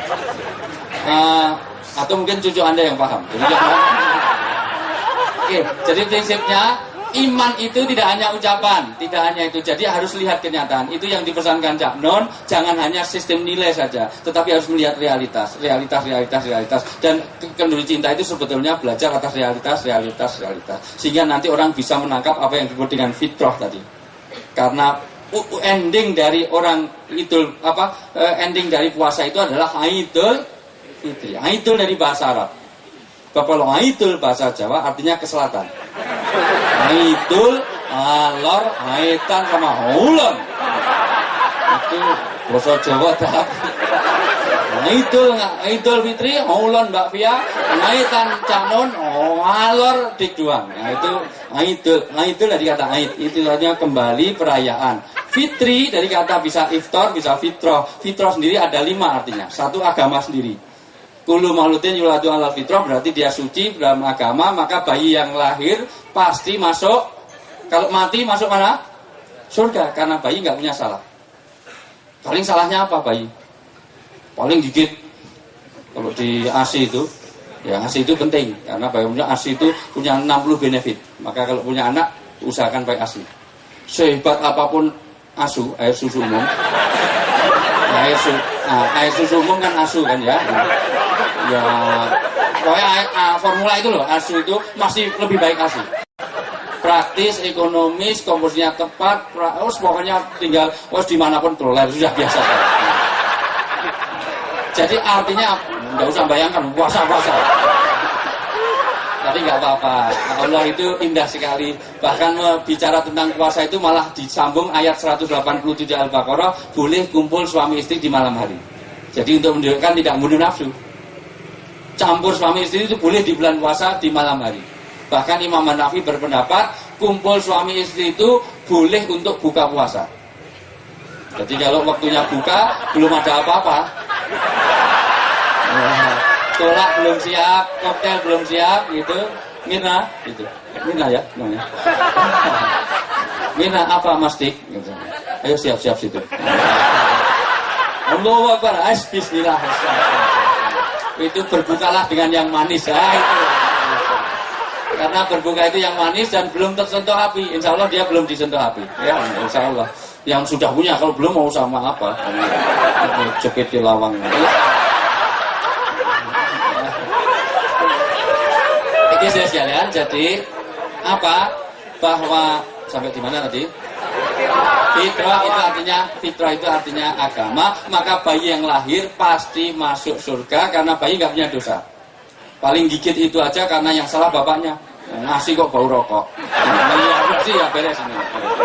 Atau mungkin cucu Anda yang paham. Oke, jadi prinsipnya iman itu tidak hanya ucapan, tidak hanya itu. Jadi harus lihat kenyataan. Itu yang dipesankan Cak Non. Jangan hanya sistem nilai saja, tetapi harus melihat realitas. Dan kenduri cinta itu sebetulnya belajar atas realitas. Sehingga nanti orang bisa menangkap apa yang disebut dengan fitrah tadi. Karena ending dari orang itu ending dari puasa itu adalah Aidul Fitri. Aidul dari bahasa Arab. Kalau Aidul bahasa Jawa artinya ke selatan. Aidul, alor, aitan sama hulun. Itu bahasa Jawa dah. Aidul Fitri, hulun Mbak Fia, aitan canon, alor dikduang. Nah itu Aidul dari kata Aid, itu artinya kembali perayaan. Fitri dari kata bisa iftar, bisa fitrah. Fitrah sendiri ada 5 artinya. 1 agama sendiri. Kullu mauludin yuladu alal fitrah, berarti dia suci dalam agama, maka bayi yang lahir pasti masuk, kalau mati masuk mana? Surga, karena bayi nggak punya salah. Paling salahnya apa bayi? Paling gigit. Kalau di ASI itu, ya ASI itu penting, karena bagaimana ASI itu punya 60 benefit. Maka kalau punya anak, usahakan pakai ASI. Sehebat apapun ASU, air susu umum, air susu umum kan ASU kan ya. Ya, pokoknya formula itu loh, ASU itu masih lebih baik ASI. Praktis, ekonomis, komposisinya tepat, pokoknya tinggal dimanapun troller sudah biasa. Jadi artinya nggak usah bayangkan puasa. Tapi nggak apa-apa. Allah itu indah sekali. Bahkan bicara tentang puasa itu malah disambung ayat 187 Al-Baqarah, boleh kumpul suami istri di malam hari. Jadi untuk menunjukkan tidak membunuh nafsu. Campur suami istri itu boleh di bulan puasa di malam hari. Bahkan Imam Hanafi berpendapat kumpul suami istri itu boleh untuk buka puasa. Jadi kalau waktunya buka belum ada apa-apa, tolak belum siap, koktail belum siap, gitu, Mirna, gitu, Mirna ya, namanya. Mirna apa Mas Dik? Gitu. Ayo siap-siap situ. Allahu Akbar, bismillah. Itu berbukalah dengan yang manis ya, itu. Karena berbuka itu yang manis dan belum tersentuh api. Insya Allah dia belum disentuh api. Ya, insya Allah. Yang sudah punya, kalau belum mau sama apa? Jepit di lawang. Oke, saya sekalian. Jadi apa? Bahwa sampai di mana tadi? Fitrah itu artinya agama. Maka bayi yang lahir pasti masuk surga karena bayi nggak punya dosa. Paling gigit itu aja karena yang salah bapaknya. Ngasih kok bau rokok. Iya sih ya beres ini.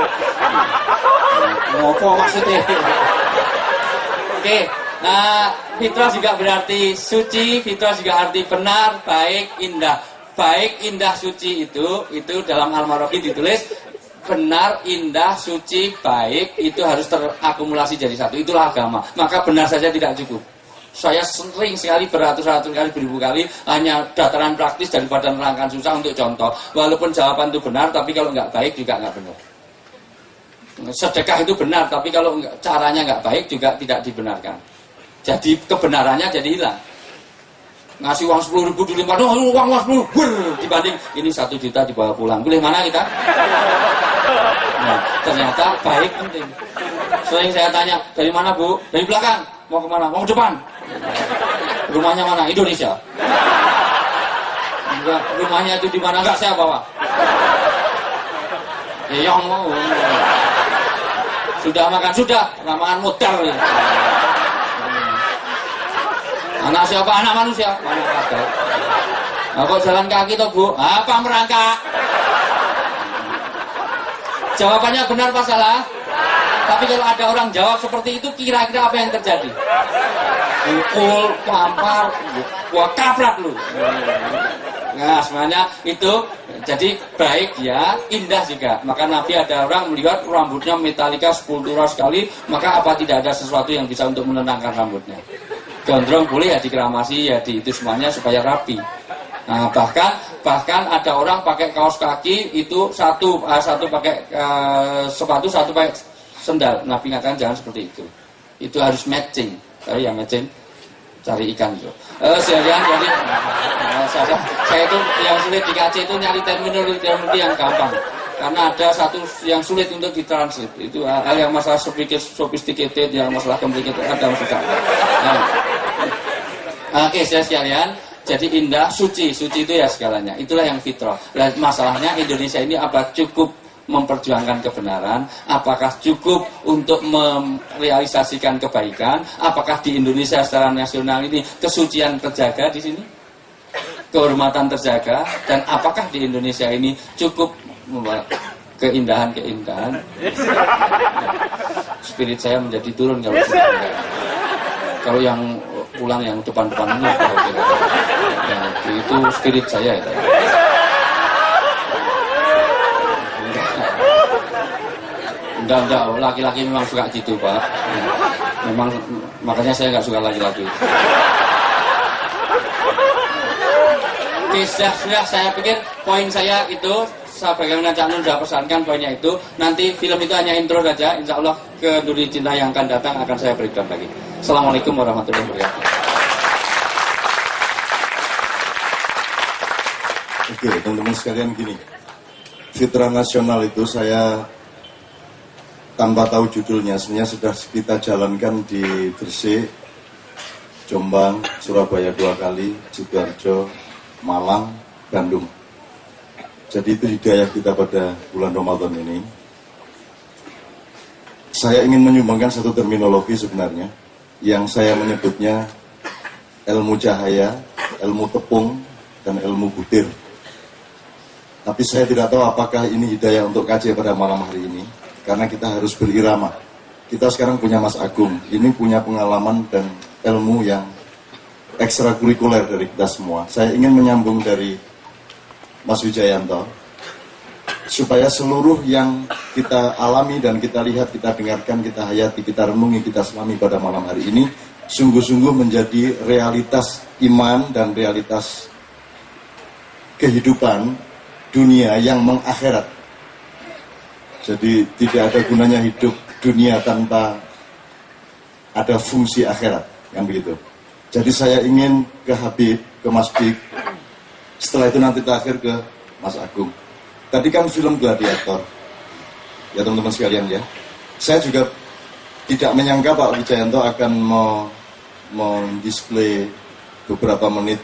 Ngopo maksudnya? Oke. Nah, fitrah juga berarti suci. Fitrah juga arti benar, baik, indah. Baik, indah, suci itu dalam Al-Marabi ditulis benar, indah, suci, baik itu harus terakumulasi jadi satu. Itulah agama. Maka benar saja tidak cukup. Saya sering sekali beratus-ratus kali, beribu kali hanya dataran praktis daripada nerangkan susah untuk contoh. Walaupun jawaban itu benar, tapi kalau nggak baik juga nggak benar. Sedekah itu benar, tapi kalau caranya nggak baik juga tidak dibenarkan. Jadi kebenarannya jadi hilang. Ngasih uang 10.000 dilimpah, uang 10.000 dibanding ini 1 juta dibawa pulang. Boleh mana kita? Nah, ternyata baik penting. Sering saya tanya, dari mana Bu? Dari belakang. Mau kemana? Mau ke depan. Rumahnya mana? Indonesia. Enggak, rumahnya itu di mana? Enggak, saya bawa. Yang mau. Sudah makan? Sudah. Makan modal. Ya. Anak siapa? Anak manusia. Anak kadal. Nah, kok jalan kaki toh Bu? Apa merangkak? Jawabannya benar apa salah? Tapi kalau ada orang jawab seperti itu, kira-kira apa yang terjadi? Pukul, tampar, gua kaprak lu. Nah, sebenarnya itu jadi baik ya, indah juga. Maka Nabi ada orang melihat rambutnya metalika, sepultura sekali, maka apa tidak ada sesuatu yang bisa untuk menenangkan rambutnya? Gondrong boleh ya dikeramasi ya di itu semuanya supaya rapi. Nah, bahkan ada orang pakai kaos kaki itu satu pakai sepatu, satu pakai sendal. Nabi katakan jangan seperti itu. Itu harus matching. Tapi yang matching cari ikan itu. Sekalian jadi saya itu yang sulit di KC itu nyari terminologi yang gampang. Karena ada satu yang sulit untuk ditranslate. Itu hal yang masalah sophisticated, yang masalah complicated ada masalah. Oke, saya sekalian. Jadi indah, suci itu ya segalanya. Itulah yang fitrah. Dan masalahnya Indonesia ini apa cukup memperjuangkan kebenaran? Apakah cukup untuk merealisasikan kebaikan? Apakah di Indonesia secara nasional ini kesucian terjaga di sini? Kehormatan terjaga? Dan apakah di Indonesia ini cukup keindahan-keindahan? Spirit saya menjadi turun kalau yang pulang yang depan-depan ini ya, itu spirit saya ya. Enggak, laki-laki memang suka gitu Pak. Memang makanya saya nggak suka laki-laki. Oke, sudah saya pikir poin saya itu bagaimana Cak Nun sudah pesankan poinnya itu. Nanti film itu hanya intro saja. Insya Allah ke Duri Cinta yang akan datang akan saya berikan lagi. Assalamualaikum warahmatullahi wabarakatuh. Oke, teman-teman sekalian gini. Fitrah nasional itu saya tanpa tahu judulnya sebenarnya sudah kita jalankan di Gresik, Jombang, Surabaya 2 kali, Sidoarjo, Malang, Bandung. Jadi itu hidayah kita pada bulan Ramadan ini. Saya ingin menyumbangkan satu terminologi sebenarnya yang saya menyebutnya ilmu cahaya, ilmu tepung, dan ilmu butir. Tapi saya tidak tahu apakah ini hidayah untuk KJ pada malam hari ini. Karena kita harus berirama. Kita sekarang punya Mas Agung. Ini punya pengalaman dan ilmu yang ekstrakurikuler dari kita semua. Saya ingin menyambung dari Mas Wijayanto. Supaya seluruh yang kita alami dan kita lihat, kita dengarkan, kita hayati, kita renungi, kita selami pada malam hari ini. Sungguh-sungguh menjadi realitas iman dan realitas kehidupan dunia yang mengakhirat. Jadi tidak ada gunanya hidup dunia tanpa ada fungsi akhirat, kan begitu. Jadi saya ingin ke Habib, ke Mas Bik, setelah itu nanti terakhir ke Mas Agung. Tadi kan film Gladiator, ya teman-teman sekalian ya. Saya juga tidak menyangka Pak Wijayanto akan display beberapa menit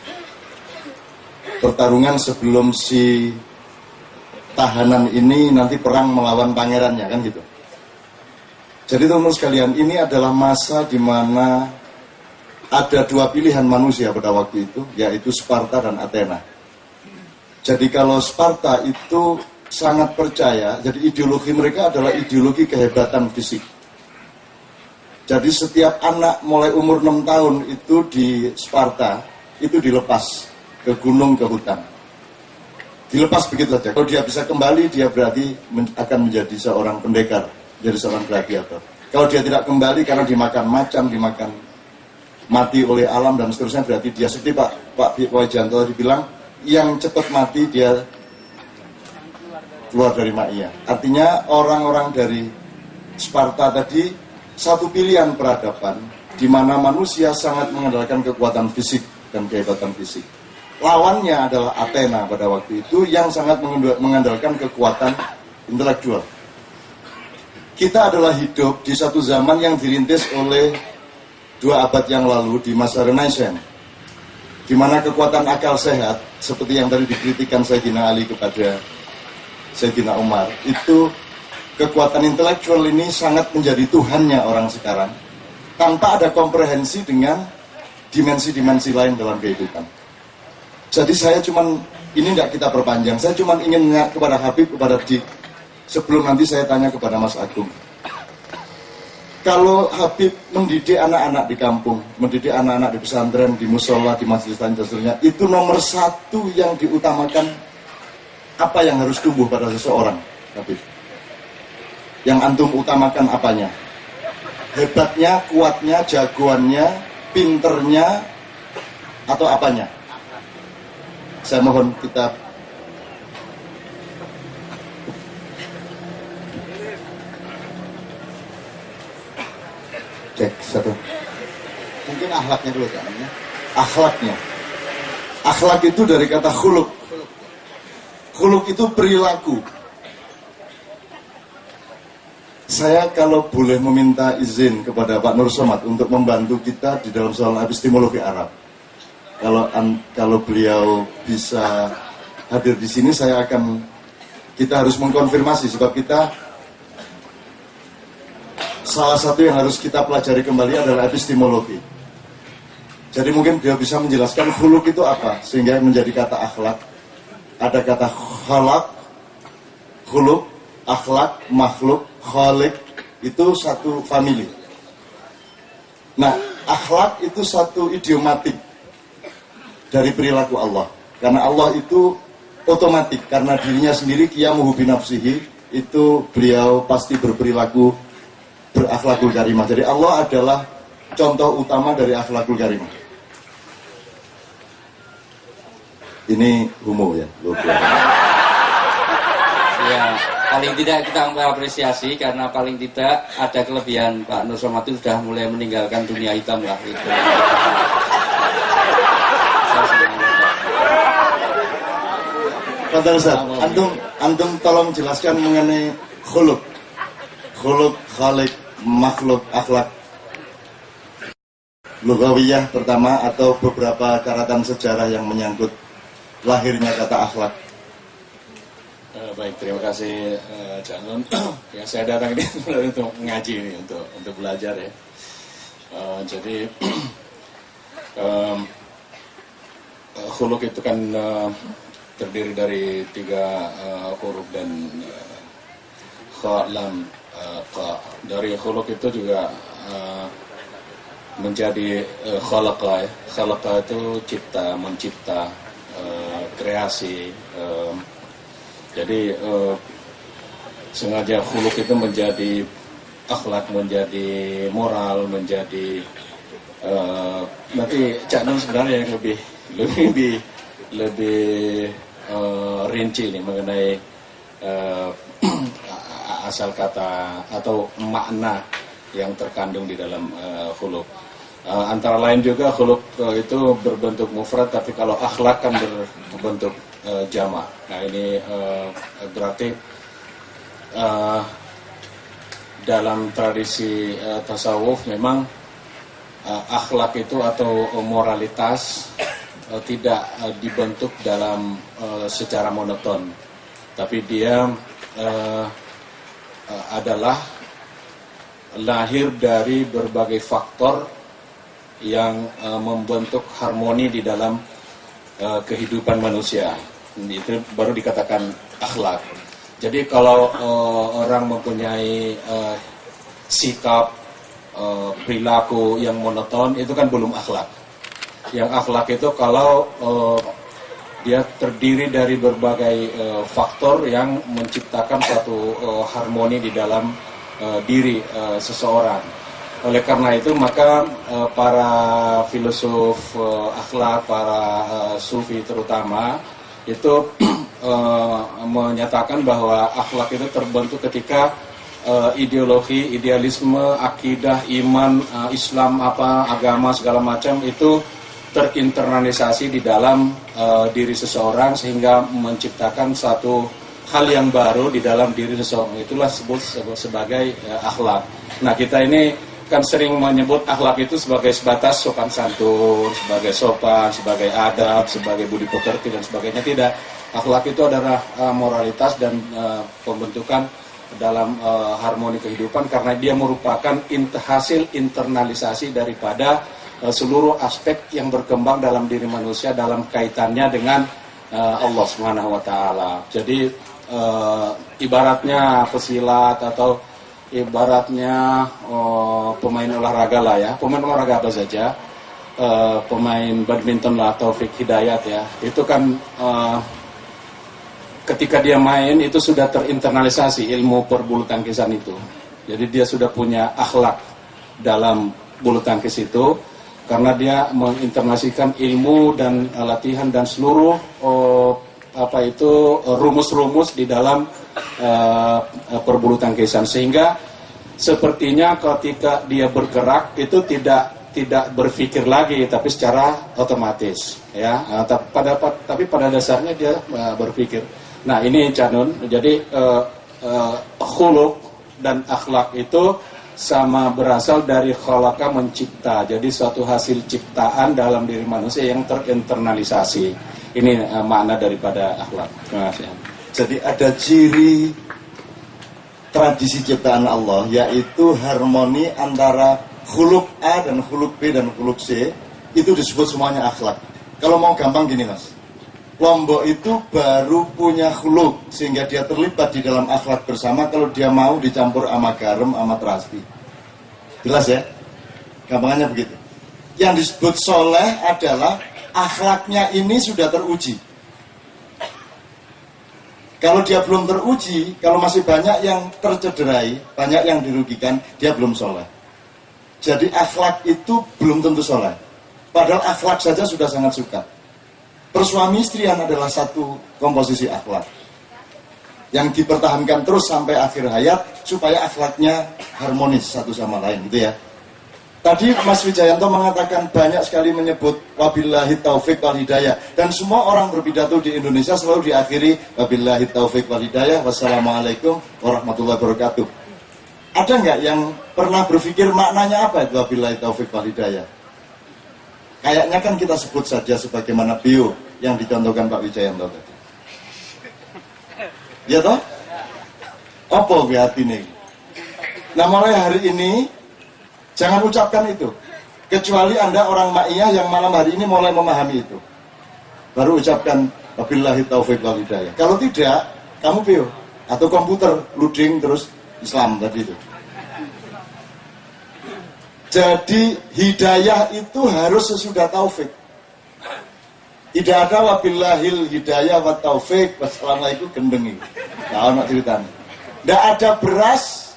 pertarungan sebelum si tahanan ini nanti perang melawan pangerannya, kan gitu. Jadi teman-teman sekalian, ini adalah masa di mana ada 2 pilihan manusia pada waktu itu, yaitu Sparta dan Athena. Jadi kalau Sparta itu sangat percaya, jadi ideologi mereka adalah ideologi kehebatan fisik. Jadi setiap anak mulai umur 6 tahun itu di Sparta, itu dilepas ke gunung, ke hutan. Dilepas begitu saja. Kalau dia bisa kembali, dia berarti akan menjadi seorang pendekar, jadi seorang gladiator. Kalau dia tidak kembali karena dimakan macan, dimakan mati oleh alam dan seterusnya, berarti dia seperti Pak Wijayanto tadi bilang, yang cepat mati dia keluar dari Maia. Artinya orang-orang dari Sparta tadi satu pilihan peradaban di mana manusia sangat mengandalkan kekuatan fisik dan kehebatan fisik. Lawannya adalah Athena pada waktu itu yang sangat mengandalkan kekuatan intelektual. Kita adalah hidup di satu zaman yang dirintis oleh 2 abad yang lalu di masa Renaissance, di mana kekuatan akal sehat seperti yang tadi dikritikkan Sayyidina Ali kepada Sayyidina Umar, itu kekuatan intelektual ini sangat menjadi Tuhannya orang sekarang tanpa ada komprehensi dengan dimensi-dimensi lain dalam kehidupan. Jadi saya cuman, ini tidak kita perpanjang, saya cuman ingin mengingat kepada Habib, kepada Dik, sebelum nanti saya tanya kepada Mas Agung. Kalau Habib mendidik anak-anak di kampung, mendidik anak-anak di pesantren, di musola, di majelis dan seterusnya, itu nomor 1 yang diutamakan apa yang harus tumbuh pada seseorang, Habib. Yang antum utamakan apanya? Hebatnya, kuatnya, jagoannya, pinternya, atau apanya? Saya mohon kita akhlaknya dulu kan ya. Akhlaknya. Akhlak itu dari kata khuluk. Khuluk itu perilaku. Saya kalau boleh meminta izin kepada Pak Nur Somad untuk membantu kita di dalam soal epistemologi Arab. Kalau beliau bisa hadir di sini, kita harus mengkonfirmasi sebab kita salah satu yang harus kita pelajari kembali adalah epistemologi. Jadi mungkin dia bisa menjelaskan khuluk itu apa sehingga menjadi kata akhlak. Ada kata khalaq, khuluk, akhlak, makhluk, khalik, itu satu famili. Nah, akhlak itu satu idiomatik dari perilaku Allah. Karena Allah itu otomatik, karena dirinya sendiri qiyamuhu binafsihi, itu beliau pasti berperilaku berakhlakul karimah. Jadi Allah adalah contoh utama dari akhlakul karimah. Ini humo ya, logo. Ya, paling tidak kita mengapresiasi karena paling tidak ada kelebihan Pak Nur Somad itu sudah mulai meninggalkan dunia hitam lah itu. Pak Ustaz, antum tolong jelaskan mengenai khuluk, khalik, makhluk, akhlak. Lugawiyah pertama atau beberapa catatan sejarah yang menyangkut lahirnya kata akhlak. Baik, terima kasih Cak Nun. Yang saya datang ini sebenarnya untuk ngaji ini, untuk belajar ya. Jadi khuluk itu kan terdiri dari 3 huruf dan kha, lam, qa. Dari khuluk itu juga menjadi khalaqa ya. Khalaqa itu cipta, mencipta, kreasi. Jadi sengaja khuluk itu menjadi akhlak, menjadi moral, menjadi nanti Cak Nun sebenarnya yang lebih rinci nih mengenai asal kata atau makna yang terkandung di dalam khuluk. Antara lain juga khuluk itu berbentuk mufrad, tapi kalau akhlak kan berbentuk jamak. Nah ini berarti dalam tradisi tasawuf memang akhlak itu atau moralitas tidak dibentuk dalam secara monoton, tapi dia adalah lahir dari berbagai faktor yang membentuk harmoni di dalam kehidupan manusia. Itu baru dikatakan akhlak. Jadi kalau orang mempunyai sikap perilaku yang monoton, itu kan belum akhlak. Yang akhlak itu kalau dia terdiri dari berbagai faktor yang menciptakan suatu harmoni di dalam diri seseorang. Oleh karena itu maka para filosof akhlak, para sufi terutama itu menyatakan bahwa akhlak itu terbentuk ketika ideologi, idealisme, akidah, iman, Islam, agama segala macam itu terinternalisasi di dalam diri seseorang sehingga menciptakan satu hal yang baru di dalam diri seseorang. Itulah disebut sebagai akhlak. Nah, kita ini kan sering menyebut akhlak itu sebagai sebatas sopan santun, sebagai sopan, sebagai adab, sebagai budi pekerti dan sebagainya. Tidak. Akhlak itu adalah moralitas dan pembentukan dalam harmoni kehidupan karena dia merupakan hasil internalisasi daripada seluruh aspek yang berkembang dalam diri manusia dalam kaitannya dengan Allah Subhanahu wa taala. Jadi ibaratnya pesilat atau ibaratnya pemain olahraga lah ya. Pemain olahraga apa saja? Pemain badminton lah, Taufik Hidayat ya. Itu kan ketika dia main itu sudah terinternalisasi ilmu perbulu tangkisan itu. Jadi dia sudah punya akhlak dalam bulu tangkis itu karena dia menginternalisasikan ilmu dan latihan dan seluruh rumus-rumus di dalam perbulu tangkisan, sehingga sepertinya ketika dia bergerak itu tidak tidak berpikir lagi, tapi secara otomatis, ya. Tapi pada dasarnya dia berpikir. Nah, ini Canun. Jadi khuluq dan akhlak itu sama berasal dari khalaqa, mencipta. Jadi suatu hasil ciptaan dalam diri manusia yang terinternalisasi. Ini makna daripada akhlak. Terima kasih. Jadi ada ciri tradisi ciptaan Allah, yaitu harmoni antara khuluq A dan khuluq B dan khuluq C. Itu disebut semuanya akhlak. Kalau mau gampang gini mas, Lombok itu baru punya khuluq sehingga dia terlibat di dalam akhlak bersama kalau dia mau dicampur sama garam sama terasi. Jelas ya? Gampangannya begitu. Yang disebut soleh adalah akhlaknya ini sudah teruji. Kalau dia belum teruji, kalau masih banyak yang tercederai, banyak yang dirugikan, dia belum soleh. Jadi akhlak itu belum tentu soleh. Padahal akhlak saja sudah sangat suka. Persuami istrian adalah satu komposisi akhlak yang dipertahankan terus sampai akhir hayat supaya akhlaknya harmonis satu sama lain, gitu ya. Tadi Mas Wijayanto mengatakan banyak sekali menyebut wabillahi taufik wal hidayah, dan semua orang berpidato di Indonesia selalu diakhiri wabillahi taufik wal hidayah, wassalamualaikum warahmatullahi wabarakatuh. Ada nggak yang pernah berpikir maknanya apa itu wabillahi taufik wal hidayah? Kayaknya kan kita sebut saja sebagaimana bio yang dicontohkan Pak Wijayanto tadi. Ya toh? Apa hati ini? Nah mulai hari ini jangan ucapkan itu. Kecuali Anda orang Ma'iyah yang malam hari ini mulai memahami itu. Baru ucapkan wabillahi taufiq wal hidayah. Kalau tidak, kamu bio atau komputer loading terus Islam tadi itu. Jadi hidayah itu harus sesudah taufik. Tidak ada wabillahil hidayah wa taufik wassalamualaikum gendeng itu. Nah, nak ceritanya. Tidak ada beras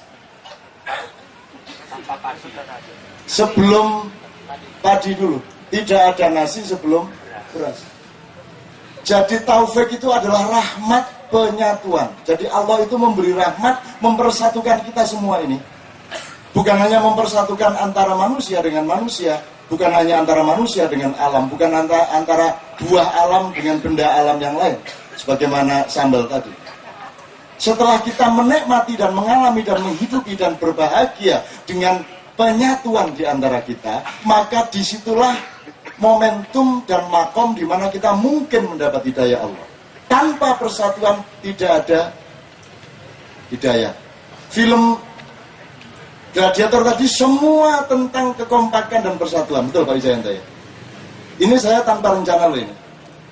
sebelum padi dulu. Tidak ada nasi sebelum beras. Jadi taufik itu adalah rahmat penyatuan. Jadi Allah itu memberi rahmat, mempersatukan kita semua ini. Bukan hanya mempersatukan antara manusia dengan manusia, bukan hanya antara manusia dengan alam, bukan antara buah alam dengan benda alam yang lain, sebagaimana sambal tadi. Setelah kita menikmati dan mengalami dan menghidupi dan berbahagia dengan penyatuan di antara kita, maka disitulah momentum dan makom di mana kita mungkin mendapat hidayah Allah. Tanpa persatuan tidak ada hidayah. Film Gladiator tadi semua tentang kekompakan dan persatuan. Betul Pak Wijayanto ya? Ini saya tanpa rencana loh ini.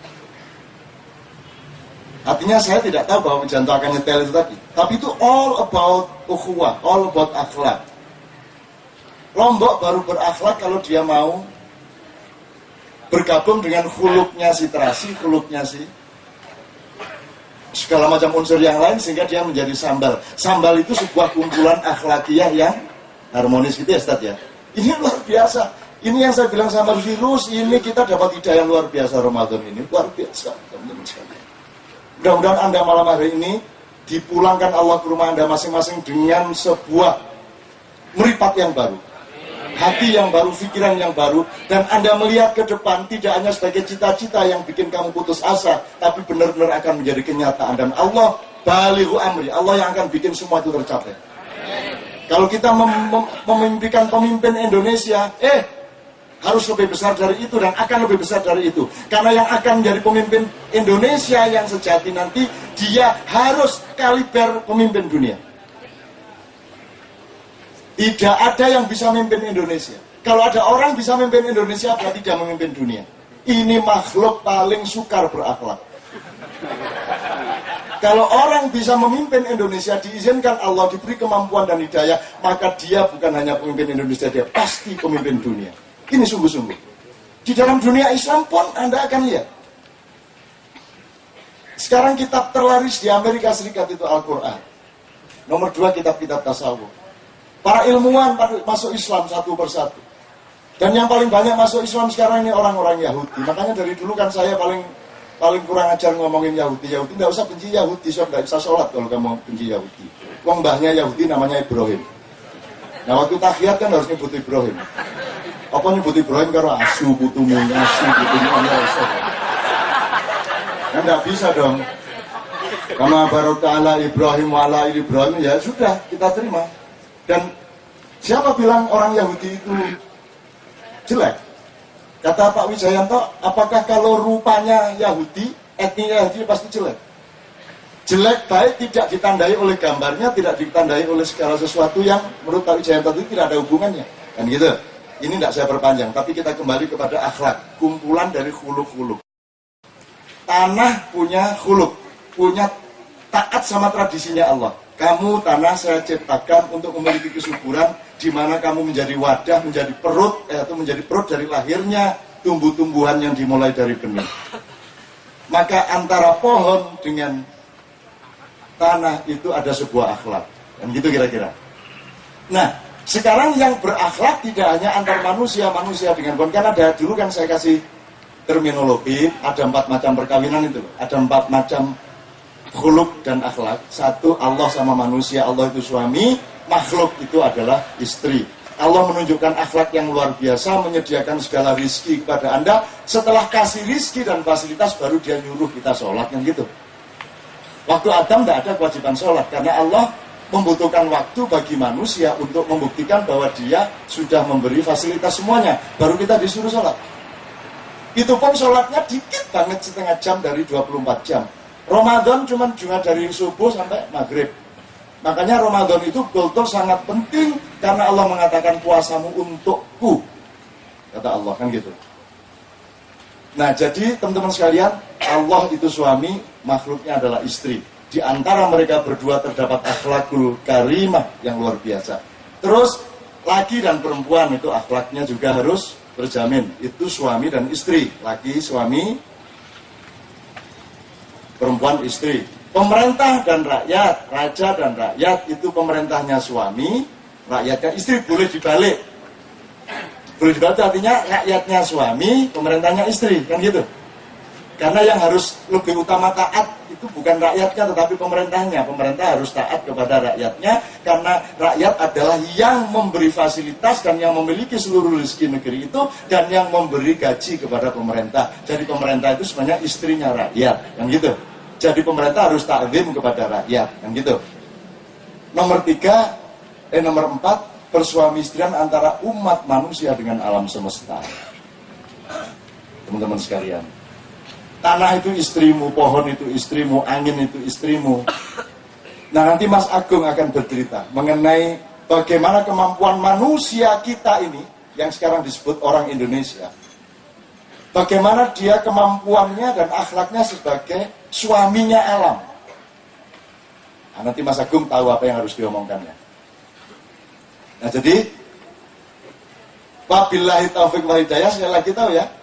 Artinya saya tidak tahu bahwa Wijayanto akan nyetel itu tadi. Tapi itu all about ukhuwah, all about akhlak. Lombok baru berakhlak kalau dia mau bergabung dengan khuluknya si terasi, khuluknya si segala macam unsur yang lain sehingga dia menjadi sambal. Sambal itu sebuah kumpulan akhlakiyah yang harmonis gitu ya Ustaz ya. Ini luar biasa. Ini yang saya bilang sama virus, ini kita dapat hidayah luar biasa Ramadan ini. Luar biasa. Mudah-mudahan Anda malam hari ini dipulangkan Allah ke rumah Anda masing-masing dengan sebuah meripat yang baru. Hati yang baru, pikiran yang baru. Dan Anda melihat ke depan tidak hanya sebagai cita-cita yang bikin kamu putus asa, tapi benar-benar akan menjadi kenyataan. Dan Allah balighu amri, Allah yang akan bikin semua itu tercapai. Kalau kita memimpikan pemimpin Indonesia, harus lebih besar dari itu dan akan lebih besar dari itu. Karena yang akan menjadi pemimpin Indonesia yang sejati nanti, dia harus kaliber pemimpin dunia. Tidak ada yang bisa memimpin Indonesia. Kalau ada orang bisa memimpin Indonesia, berarti dia memimpin dunia. Ini makhluk paling sukar berakhlak. Kalau orang bisa memimpin Indonesia, diizinkan Allah, diberi kemampuan dan hidayah, maka dia bukan hanya pemimpin Indonesia, dia pasti pemimpin dunia. Ini sungguh-sungguh. Di dalam dunia Islam pun Anda akan lihat. Sekarang kitab terlaris di Amerika Serikat itu Al-Quran. Nomor 2 kitab-kitab tasawuf. Para ilmuwan masuk Islam satu persatu. Dan yang paling banyak masuk Islam sekarang ini orang-orang Yahudi. Makanya dari dulu kan saya paling kurang ajar ngomongin Yahudi. Yahudi tidak usah benci Yahudi, so tidak bisa sholat kalau kamu benci Yahudi. Wong mbahnya Yahudi namanya Ibrahim. Nah waktu tahiyat kan harus nyebut Ibrahim. Apa nyebut Ibrahim karo asu putumu ora iso. Kan enggak bisa dong. Kama baraka ala Ibrahim wa ala Ibrahim, ya sudah kita terima. Dan siapa bilang orang Yahudi itu jelek? Kata Pak Wijayanto, apakah kalau rupanya Yahudi, etnisnya Yahudi pasti jelek? Jelek baik tidak ditandai oleh gambarnya, tidak ditandai oleh segala sesuatu yang menurut Pak Wijayanto itu tidak ada hubungannya. Kan gitu. Ini tidak saya perpanjang, tapi kita kembali kepada akhlak, kumpulan dari khuluk-khuluk. Tanah punya khuluk, punya taat sama tradisinya Allah. Kamu tanah saya ciptakan untuk memiliki kesuburan, di mana kamu menjadi wadah, menjadi perut, atau menjadi perut dari lahirnya tumbuh-tumbuhan yang dimulai dari benih. Maka antara pohon dengan tanah itu ada sebuah akhlak, dan gitu kira-kira. Nah, sekarang yang berakhlak tidak hanya antar manusia dengan pohon, kan ada dulu kan saya kasih terminologi, ada 4 macam perkawinan itu, ada 4 macam khuluk dan akhlak. 1, Allah sama manusia, Allah itu suami, makhluk itu adalah istri. Allah menunjukkan akhlak yang luar biasa, menyediakan segala rizki kepada Anda. Setelah kasih rizki dan fasilitas, baru dia nyuruh kita sholat, kan gitu. Waktu Adam tidak ada kewajiban sholat, karena Allah membutuhkan waktu bagi manusia untuk membuktikan bahwa dia sudah memberi fasilitas semuanya, baru kita disuruh sholat. Itu pun sholatnya dikit banget, setengah jam dari 24 jam. Ramadan cuma dari subuh sampai maghrib. Makanya Ramadan itu betul-betul sangat penting, karena Allah mengatakan puasamu untukku, kata Allah, kan gitu. Nah, jadi teman-teman sekalian, Allah itu suami, makhluknya adalah istri. Di antara mereka berdua terdapat akhlakul karimah yang luar biasa. Terus laki dan perempuan itu akhlaknya juga harus berjamin. Itu suami dan istri, laki suami, perempuan istri. Pemerintah dan rakyat, raja dan rakyat, itu pemerintahnya suami, rakyatnya istri. Boleh dibalik. Boleh dibalik artinya rakyatnya suami, pemerintahnya istri, kan gitu. Karena yang harus lebih utama taat itu bukan rakyatnya tetapi pemerintahnya. Pemerintah harus taat kepada rakyatnya, karena rakyat adalah yang memberi fasilitas dan yang memiliki seluruh rezeki negeri itu, dan yang memberi gaji kepada pemerintah. Jadi pemerintah itu sebenarnya istrinya rakyat, yang gitu. Jadi pemerintah harus takzim kepada rakyat, yang gitu. Nomor 4, persuami istrian antara umat manusia dengan alam semesta. Teman-teman sekalian, tanah itu istrimu, pohon itu istrimu, angin itu istrimu. Nah, nanti Mas Agung akan bercerita mengenai bagaimana kemampuan manusia kita ini, yang sekarang disebut orang Indonesia. Bagaimana dia kemampuannya dan akhlaknya sebagai suaminya alam. Nah, nanti Mas Agung tahu apa yang harus diomongkannya. Nah, jadi wabillahi taufiq wal hidayah, sekali lagi tahu ya.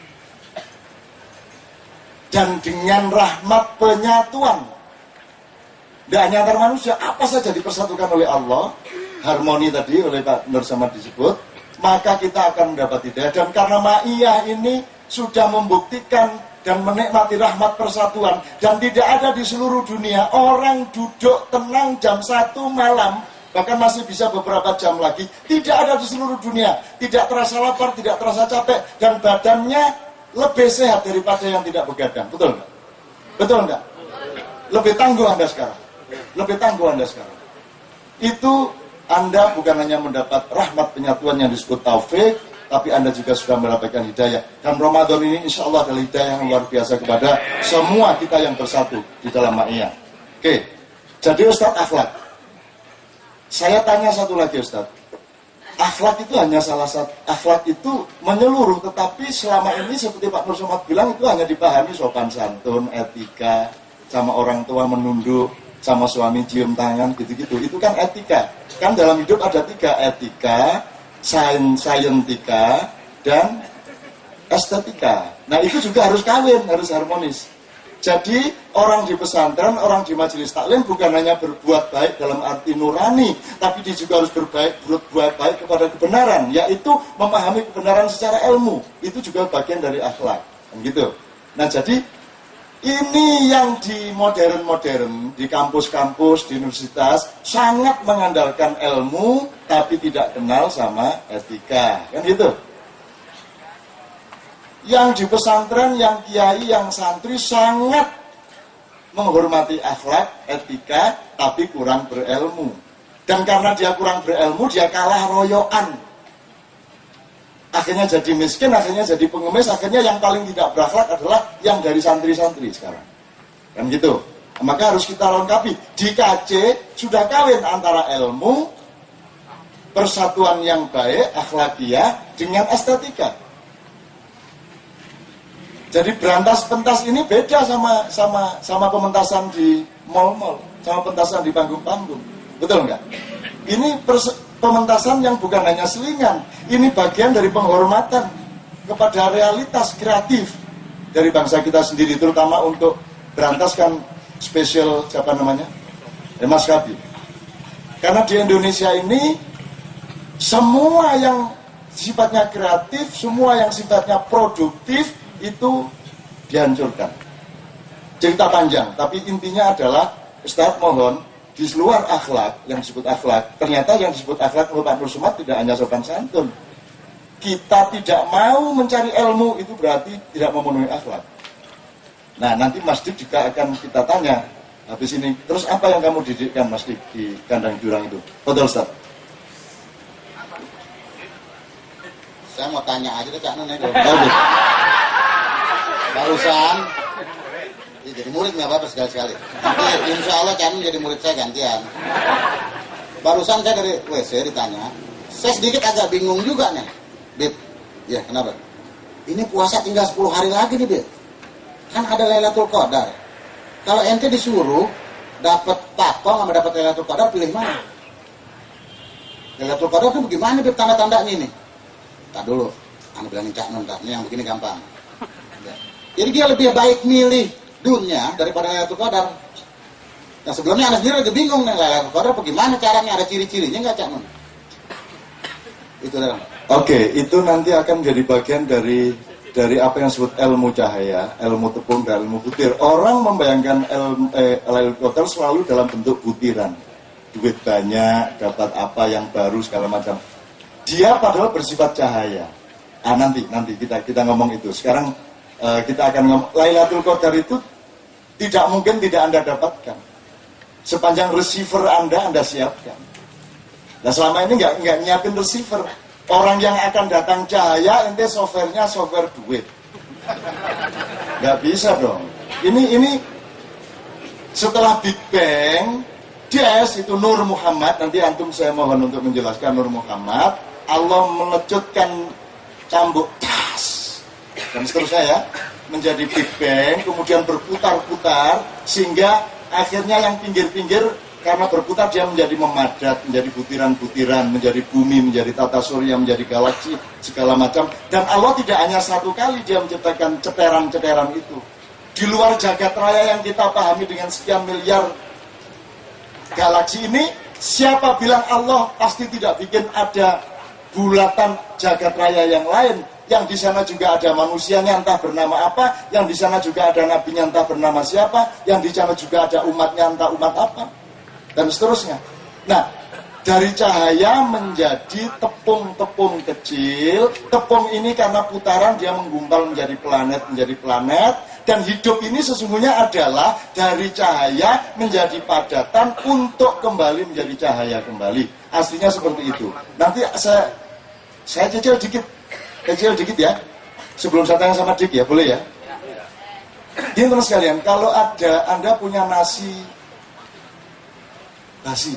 Dan dengan rahmat penyatuan, tidak hanya antar manusia, apa saja dipersatukan oleh Allah, harmoni tadi oleh Pak Nur Samad disebut, maka kita akan mendapat hidayah. Dan karena ma'iyah ini sudah membuktikan dan menikmati rahmat persatuan, dan tidak ada di seluruh dunia orang duduk tenang jam 1 malam, bahkan masih bisa beberapa jam lagi, tidak ada di seluruh dunia, tidak terasa lapar, tidak terasa capek, dan badannya lebih sehat daripada yang tidak begadang. Betul nggak? Betul nggak? Lebih tangguh Anda sekarang. Lebih tangguh Anda sekarang. Itu Anda bukan hanya mendapat rahmat penyatuan yang disebut taufik, tapi Anda juga sudah mendapatkan hidayah. Dan Ramadan ini insya Allah adalah hidayah yang luar biasa kepada semua kita yang bersatu di dalam ma'iyah. Oke, jadi Ustadz akhlak. Saya tanya satu lagi Ustadz. Akhlak itu hanya salah satu, akhlak itu menyeluruh, tetapi selama ini seperti Pak Nur Somad bilang itu hanya dipahami sopan santun, etika, sama orang tua menunduk, sama suami cium tangan, gitu-gitu. Itu kan etika. Kan dalam hidup ada 3, etika, saintika, dan estetika. Nah itu juga harus kawin, harus harmonis. Jadi orang di pesantren, orang di majelis taklim bukan hanya berbuat baik dalam arti nurani, tapi dia juga harus berbuat baik kepada kebenaran, yaitu memahami kebenaran secara ilmu. Itu juga bagian dari akhlak, gitu. Nah jadi ini yang di modern, di kampus-kampus, di universitas sangat mengandalkan ilmu, tapi tidak kenal sama etika, kan gitu. Yang di pesantren, yang kiai, yang santri sangat menghormati akhlak, etika, tapi kurang berilmu. Dan karena dia kurang berilmu, dia kalah royoan. Akhirnya jadi miskin, akhirnya jadi pengemis, akhirnya yang paling tidak berakhlak adalah yang dari santri-santri sekarang. Kan gitu. Maka harus kita lengkapi. Di KC sudah kawin antara ilmu, persatuan yang baik, akhlakiyah, dengan estetika. Jadi berantas pentas ini beda sama pementasan di mall-mall, sama pementasan di panggung-panggung. Betul nggak? Ini pementasan yang bukan hanya selingan, ini bagian dari penghormatan kepada realitas kreatif dari bangsa kita sendiri, terutama untuk berantas kan spesial siapa namanya? Mas Kabi. Karena di Indonesia ini semua yang sifatnya kreatif, semua yang sifatnya produktif itu dihancurkan. Cerita panjang, tapi intinya adalah Ustadz mohon di luar akhlak yang disebut akhlak, ternyata yang disebut akhlak oleh Pak Nur Somad tidak hanya sopan santun. Kita tidak mau mencari ilmu itu berarti tidak memenuhi akhlak. Nah nanti Mas Dik juga akan kita tanya habis ini, terus apa yang kamu didikkan Mas Dik di kandang jurang itu? Betul Ustadz? Saya mau tanya aja deh Cak Nun. Barusan ya, jadi murid nggak apa-apa sekali-sekali. Nanti insya Allah Cak Nun jadi murid saya gantian. Barusan saya dari WC ditanya, saya sedikit agak bingung juga nih, Bib. Ya kenapa? Ini puasa tinggal 10 hari lagi nih Bib. Kan ada Lailatul Qadar. Kalau ente disuruh dapat takong sama dapat Lailatul Qadar, pilih mana? Lailatul Qadar itu bagaimana Bib tanda-tandanya nih? Tak dulu, anu bilangin Cak Nun, ini yang begini gampang. Jadi dia lebih baik milih dunia daripada Lailatul Qadar. Nah sebelumnya Anda sendiri lagi bingung nih, Lailatul Qadar bagaimana caranya, ada ciri-cirinya nggak Cak Nun? Itu dah. Oke, itu nanti akan menjadi bagian dari apa yang disebut ilmu cahaya, ilmu tepung dan ilmu butir. Orang membayangkan Lailatul Qadar selalu dalam bentuk butiran. Duit banyak, dapat apa yang baru segala macam. Dia padahal bersifat cahaya. Nanti kita ngomong itu. Sekarang kita akan ngomong Lailatul Qadar itu tidak mungkin tidak Anda dapatkan. Sepanjang receiver Anda siapkan. Nah selama ini nggak nyiapin receiver. Orang yang akan datang cahaya, ente softwarenya software duit. Nggak bisa dong. Ini setelah Big Bang, Des itu Nur Muhammad. Nanti antum saya mohon untuk menjelaskan Nur Muhammad. Allah melecutkan cambuk tas dan seterusnya ya, menjadi Big Bang, kemudian berputar-putar sehingga akhirnya yang pinggir-pinggir karena berputar dia menjadi memadat, menjadi butiran-butiran, menjadi bumi, menjadi tata surya, menjadi galaksi, segala macam. Dan Allah tidak hanya satu kali dia menciptakan ceteran-ceteran itu. Di luar jagat raya yang kita pahami dengan sekian miliar galaksi ini, siapa bilang Allah pasti tidak bikin ada bulatan jagat raya yang lain, yang di sana juga ada manusianya entah bernama apa, yang di sana juga ada nabinya entah bernama siapa, yang di sana juga ada umatnya entah umat apa, dan seterusnya. Nah, dari cahaya menjadi tepung-tepung kecil. Tepung ini karena putaran dia menggumpal menjadi planet, dan hidup ini sesungguhnya adalah dari cahaya menjadi padatan untuk kembali menjadi cahaya kembali. Aslinya seperti itu. Nanti saya cecil dikit ya. Sebelum saya tanya sama Dik ya, boleh ya? Ini teman sekalian, kalau ada Anda punya nasi basi,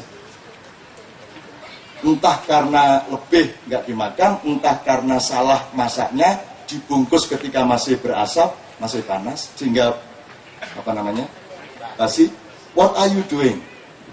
entah karena lebih nggak dimakan, entah karena salah masaknya, dibungkus ketika masih berasap, masih panas, sehingga basi. What are you doing?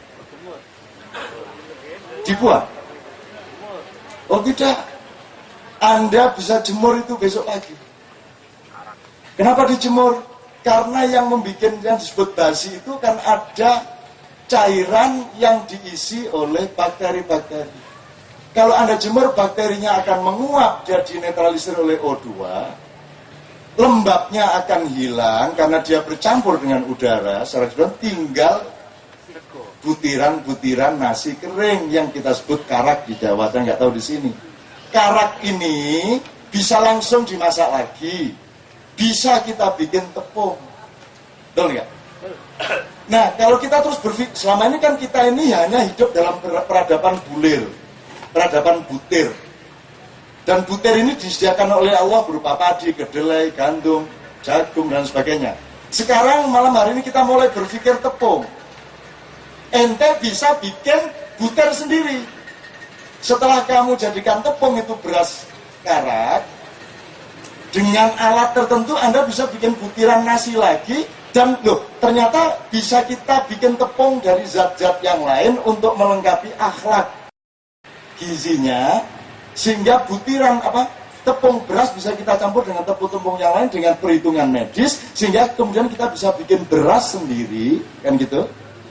Dibuang? Oh tidak, Anda bisa jemur itu besok pagi. Kenapa dijemur? Karena yang membuat yang disebut basi itu kan ada cairan yang diisi oleh bakteri-bakteri. Kalau Anda jemur, bakterinya akan menguap, dia dinetralisir oleh O2. Lembabnya akan hilang karena dia bercampur dengan udara. Secara keseluruhan tinggal butiran-butiran nasi kering yang kita sebut karak di Jawa. Saya nggak tahu di sini. Karak ini bisa langsung dimasak lagi, bisa kita bikin tepung. Betul nggak? Nah, kalau kita terus berpikir, selama ini kan kita ini hanya hidup dalam peradaban bulir, peradaban butir. Dan butir ini disediakan oleh Allah berupa padi, kedelai, gandum, jagung, dan sebagainya. Sekarang malam hari ini kita mulai berpikir tepung. Ente bisa bikin butir sendiri. Setelah kamu jadikan tepung itu beras karak, dengan alat tertentu Anda bisa bikin butiran nasi lagi. Dan loh, ternyata bisa kita bikin tepung dari zat-zat yang lain untuk melengkapi akhlak gizinya. Sehingga butiran tepung beras bisa kita campur dengan tepung-tepung yang lain dengan perhitungan medis, sehingga kemudian kita bisa bikin beras sendiri, kan gitu.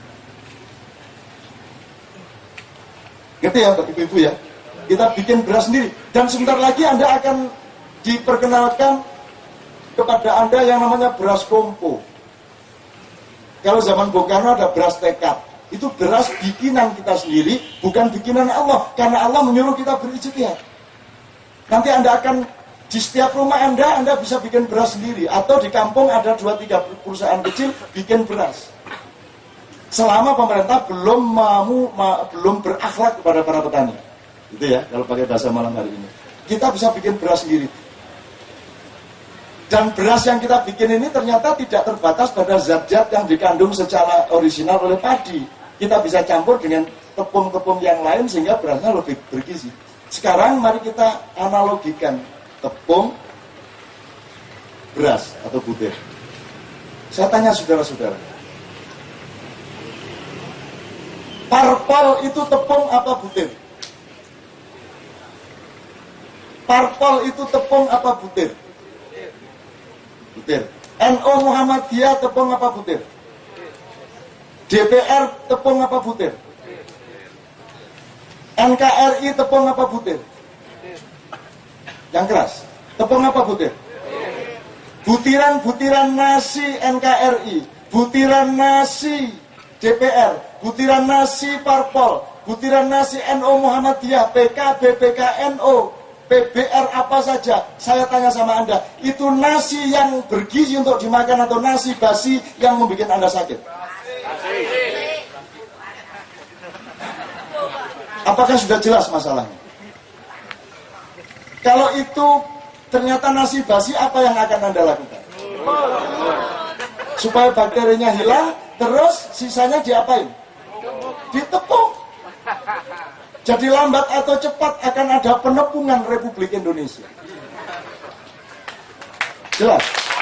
Ngerti ya ibu-ibu ya? Kita bikin beras sendiri. Dan sebentar lagi Anda akan diperkenalkan kepada Anda yang namanya beras kompo. Kalau zaman Bung Karno ada beras tekad. Itu beras bikinan kita sendiri, bukan bikinan Allah. Karena Allah menyuruh kita berijtihad. Nanti Anda akan, di setiap rumah Anda bisa bikin beras sendiri. Atau di kampung ada 2-3 perusahaan kecil bikin beras. Selama pemerintah belum berakhlak kepada para petani. Itu ya, kalau pakai bahasa malam hari ini. Kita bisa bikin beras sendiri. Dan beras yang kita bikin ini ternyata tidak terbatas pada zat-zat yang dikandung secara orisinal oleh padi. Kita bisa campur dengan tepung-tepung yang lain sehingga berasnya lebih bergizi. Sekarang mari kita analogikan tepung, beras atau butir. Saya tanya saudara-saudara, parpol itu tepung apa butir? Parpol itu tepung apa butir? Butir. NU Muhammadiyah tepung apa butir? DPR tepung apa butir? NKRI tepung apa butir? Yang keras. Tepung apa butir? Butiran-butiran nasi NKRI, butiran nasi DPR, butiran nasi Parpol, butiran nasi NU Muhammadiyah, PKB, PKNO, PBR apa saja. Saya tanya sama Anda, itu nasi yang bergizi untuk dimakan atau nasi basi yang membuat Anda sakit? Apakah sudah jelas masalahnya? Kalau itu ternyata nasi basi, apa yang akan Anda lakukan? Supaya bakterinya hilang, terus sisanya diapain? Ditepung. Jadi lambat atau cepat akan ada penepungan Republik Indonesia. Jelas?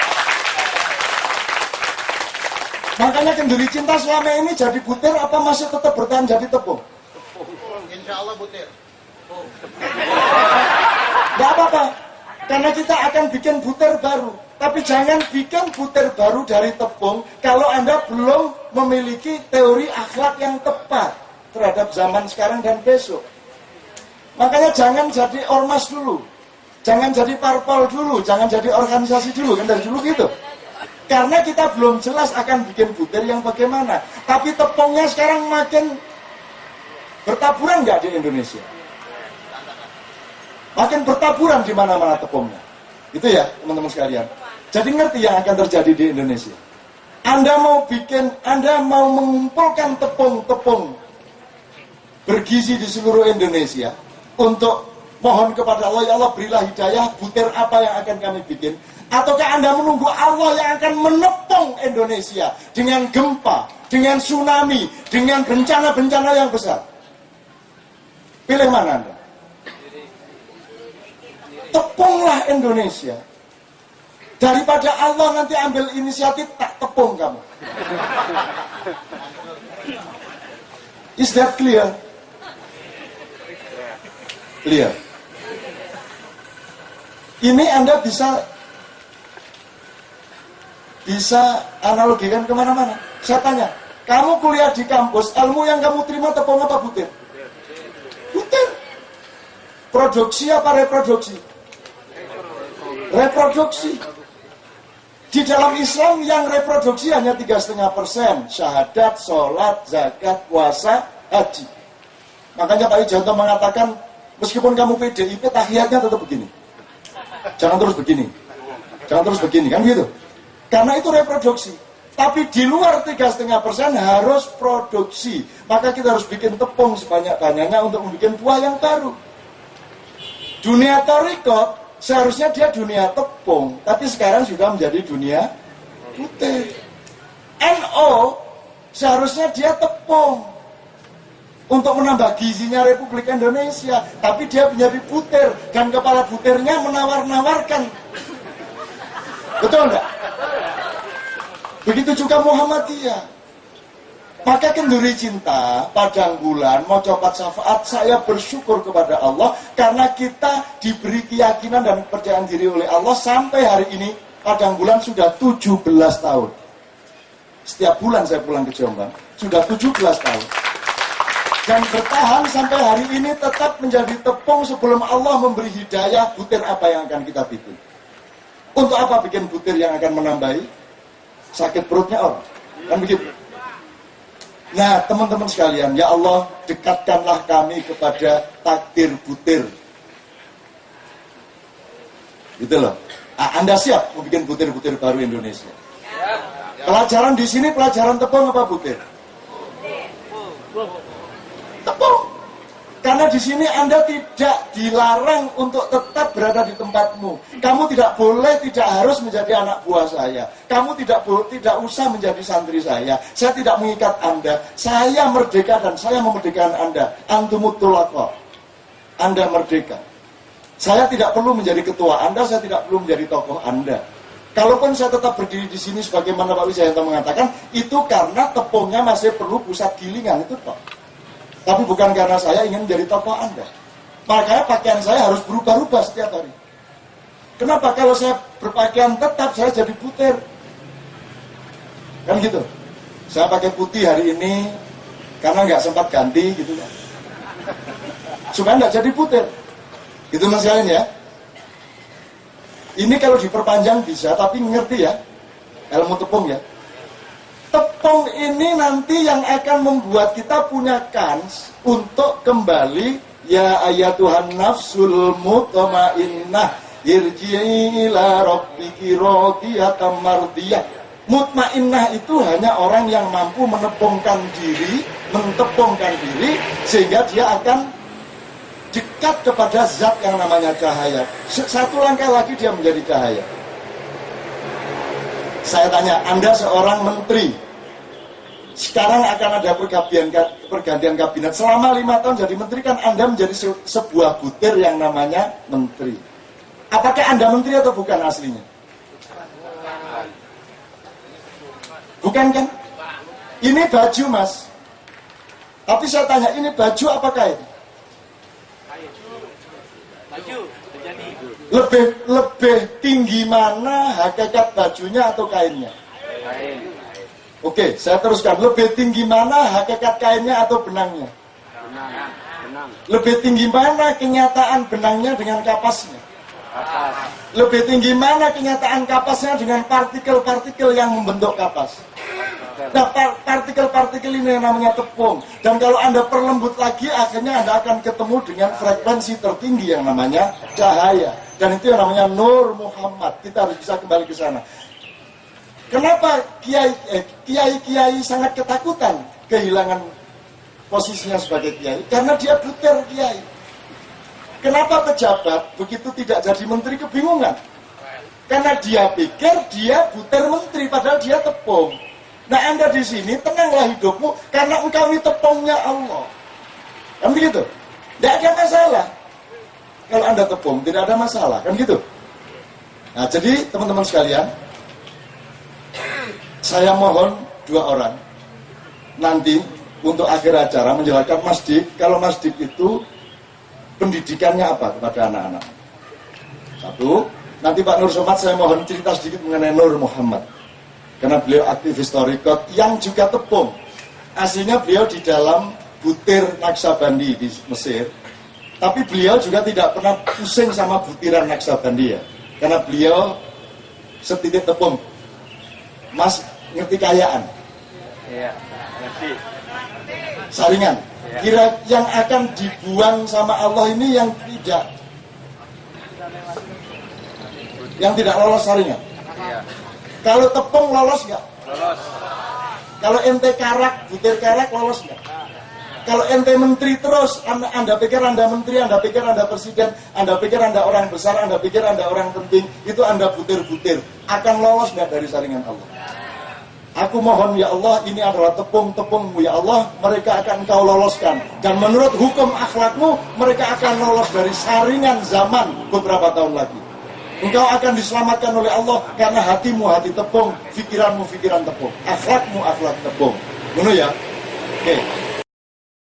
Makanya kenduri cinta selama ini jadi butir apa masih tetap bertahan jadi tepung? Insya Allah butir. Gak apa-apa, karena kita akan bikin butir baru. Tapi jangan bikin butir baru dari tepung kalau Anda belum memiliki teori akhlak yang tepat terhadap zaman sekarang dan besok. Makanya jangan jadi ormas dulu, jangan jadi parpol dulu, jangan jadi organisasi dulu, kan dari dulu gitu. Karena kita belum jelas akan bikin butir yang bagaimana. Tapi tepungnya sekarang makin bertaburan nggak di Indonesia? Makin bertaburan di mana-mana tepungnya. Itu ya teman-teman sekalian. Jadi ngerti yang akan terjadi di Indonesia. Anda mau mengumpulkan tepung-tepung bergizi di seluruh Indonesia untuk mohon kepada Allah, ya Allah berilah hidayah, butir apa yang akan kami bikin. Ataukah Anda menunggu Allah yang akan menepung Indonesia dengan gempa, dengan tsunami, dengan bencana-bencana yang besar? Pilih mana Anda? Tepunglah Indonesia. Daripada Allah nanti ambil inisiatif tak tepung kamu. Is that clear? Clear. Ini Anda bisa analogikan kemana-mana. Saya tanya, kamu kuliah di kampus, ilmu yang kamu terima tepung apa butir? Butir. Produksi apa reproduksi? Reproduksi. Di dalam Islam yang reproduksi hanya 3,5%. Syahadat, sholat, zakat, puasa, haji. Makanya Pak Wijanto mengatakan, meskipun kamu PDIP, tahiyatnya tetap begini. Jangan terus begini. Jangan terus begini, kan gitu. Karena itu reproduksi. Tapi di luar 3,5% harus produksi. Maka kita harus bikin tepung sebanyak-banyaknya untuk membuat buah yang baru. Dunia torikot seharusnya dia dunia tepung, tapi sekarang sudah menjadi dunia putih. NO seharusnya dia tepung untuk menambah gizinya Republik Indonesia, tapi dia menjadi butir dan kepala butirnya menawar-nawarkan. Betul enggak? Begitu juga Muhammadiyah. Maka kenduri cinta, padang bulan, mau copat syafaat, saya bersyukur kepada Allah karena kita diberi keyakinan dan kepercayaan diri oleh Allah sampai hari ini. Padang bulan sudah 17 tahun. Setiap bulan saya pulang ke Jombang, sudah 17 tahun. Dan bertahan sampai hari ini tetap menjadi tepung sebelum Allah memberi hidayah butir apa yang akan kita bikin. Untuk apa bikin butir yang akan menambahi sakit perutnya orang? Kan begitu. Nah, teman-teman sekalian, ya Allah, dekatkanlah kami kepada takdir butir. Gitu loh. Anda siap membuat butir-butir baru Indonesia? Pelajaran di sini pelajaran tepung apa butir? Tepung. Karena di sini Anda tidak dilarang untuk tetap berada di tempatmu. Kamu tidak boleh, tidak harus menjadi anak buah saya. Kamu tidak usah menjadi santri saya. Saya tidak mengikat Anda. Saya merdeka dan saya memerdekakan Anda. Antumut tulaqa. Anda merdeka. Saya tidak perlu menjadi ketua Anda, saya tidak perlu menjadi tokoh Anda. Kalaupun saya tetap berdiri di sini sebagaimana Pak Wijayanto mengatakan, itu karena tepungnya masih perlu pusat gilingan, itu toh. Tapi bukan karena saya ingin menjadi tokoh Anda. Makanya pakaian saya harus berubah-ubah setiap hari. Kenapa? Kalau saya berpakaian tetap, saya jadi butir. Kan gitu. Saya pakai putih hari ini, karena nggak sempat ganti, gitu kan. Supaya nggak jadi butir. Gitu mas kalian ya. Ini kalau diperpanjang bisa, tapi ngerti ya. Ilmu tepung ya. Tepung ini nanti yang akan membuat kita punya kans untuk kembali ya ayatuhan nafsul mutmainnah irji'i ila rabbiki radiyatan mardiyah. Mutmainnah itu hanya orang yang mampu mentepungkan diri sehingga dia akan dekat kepada zat yang namanya cahaya. Satu langkah lagi dia menjadi cahaya. Saya tanya, Anda seorang menteri, sekarang akan ada pergantian kabinet. Selama 5 tahun jadi menteri kan Anda menjadi sebuah butir yang namanya menteri. Apakah Anda menteri atau bukan aslinya? Bukan kan? Ini baju mas. Tapi saya tanya, ini baju apa kain? Lebih tinggi mana hakikat bajunya atau kainnya? Oke, saya teruskan. Lebih tinggi mana hakikat kainnya atau benangnya? Benang. Lebih tinggi mana kenyataan benangnya dengan kapasnya? Lebih tinggi mana kenyataan kapasnya dengan partikel-partikel yang membentuk kapas? Nah, partikel-partikel ini yang namanya tepung. Dan kalau Anda perlembut lagi, akhirnya Anda akan ketemu dengan frekuensi tertinggi yang namanya cahaya. Dan itu yang namanya Nur Muhammad. Kita harus bisa kembali ke sana. Kenapa kiai sangat ketakutan kehilangan posisinya sebagai kiai? Karena dia butir kiai. Kenapa pejabat begitu tidak jadi menteri kebingungan? Karena dia pikir dia butir menteri, padahal dia tepung. Nah Anda di sini tenanglah hidupmu karena engkau ini tepungnya Allah. Kan begitu? Tidak ada masalah. Kalau Anda tepung tidak ada masalah, kan gitu. Nah jadi teman-teman sekalian, saya mohon 2 orang nanti untuk akhir acara menjelaskan Mas Dik. Kalau Mas Dik itu pendidikannya apa kepada anak-anak? 1, nanti Pak Nur Somad saya mohon cerita sedikit mengenai Nur Muhammad. Karena beliau aktivis thariqat yang juga tepung. Aslinya beliau di dalam butir Naksabandi di Mesir. Tapi beliau juga tidak pernah pusing sama butiran Naksabandi ya. Karena beliau setitik tepung. Mas ngerti kayaan? Iya, ngerti. Saringan. Kira yang akan dibuang sama Allah ini yang tidak Yang tidak lolos saringan. Kalau tepung lolos nggak? Lolos. Kalau ente karak, butir karak lolos nggak? Kalau ente menteri terus, anda pikir anda menteri, anda pikir anda presiden, anda pikir anda orang besar, anda pikir anda orang penting, itu anda butir-butir, akan lolos nggak dari saringan Allah? Aku mohon ya Allah, ini adalah tepung-tepungmu ya Allah, mereka akan engkau loloskan. Dan menurut hukum akhlakmu, mereka akan lolos dari saringan zaman beberapa tahun lagi. Engkau akan diselamatkan oleh Allah karena hatimu hati tepung, pikiranmu pikiran tepung, akhlakmu akhlak tepung. Benar ya? Oke.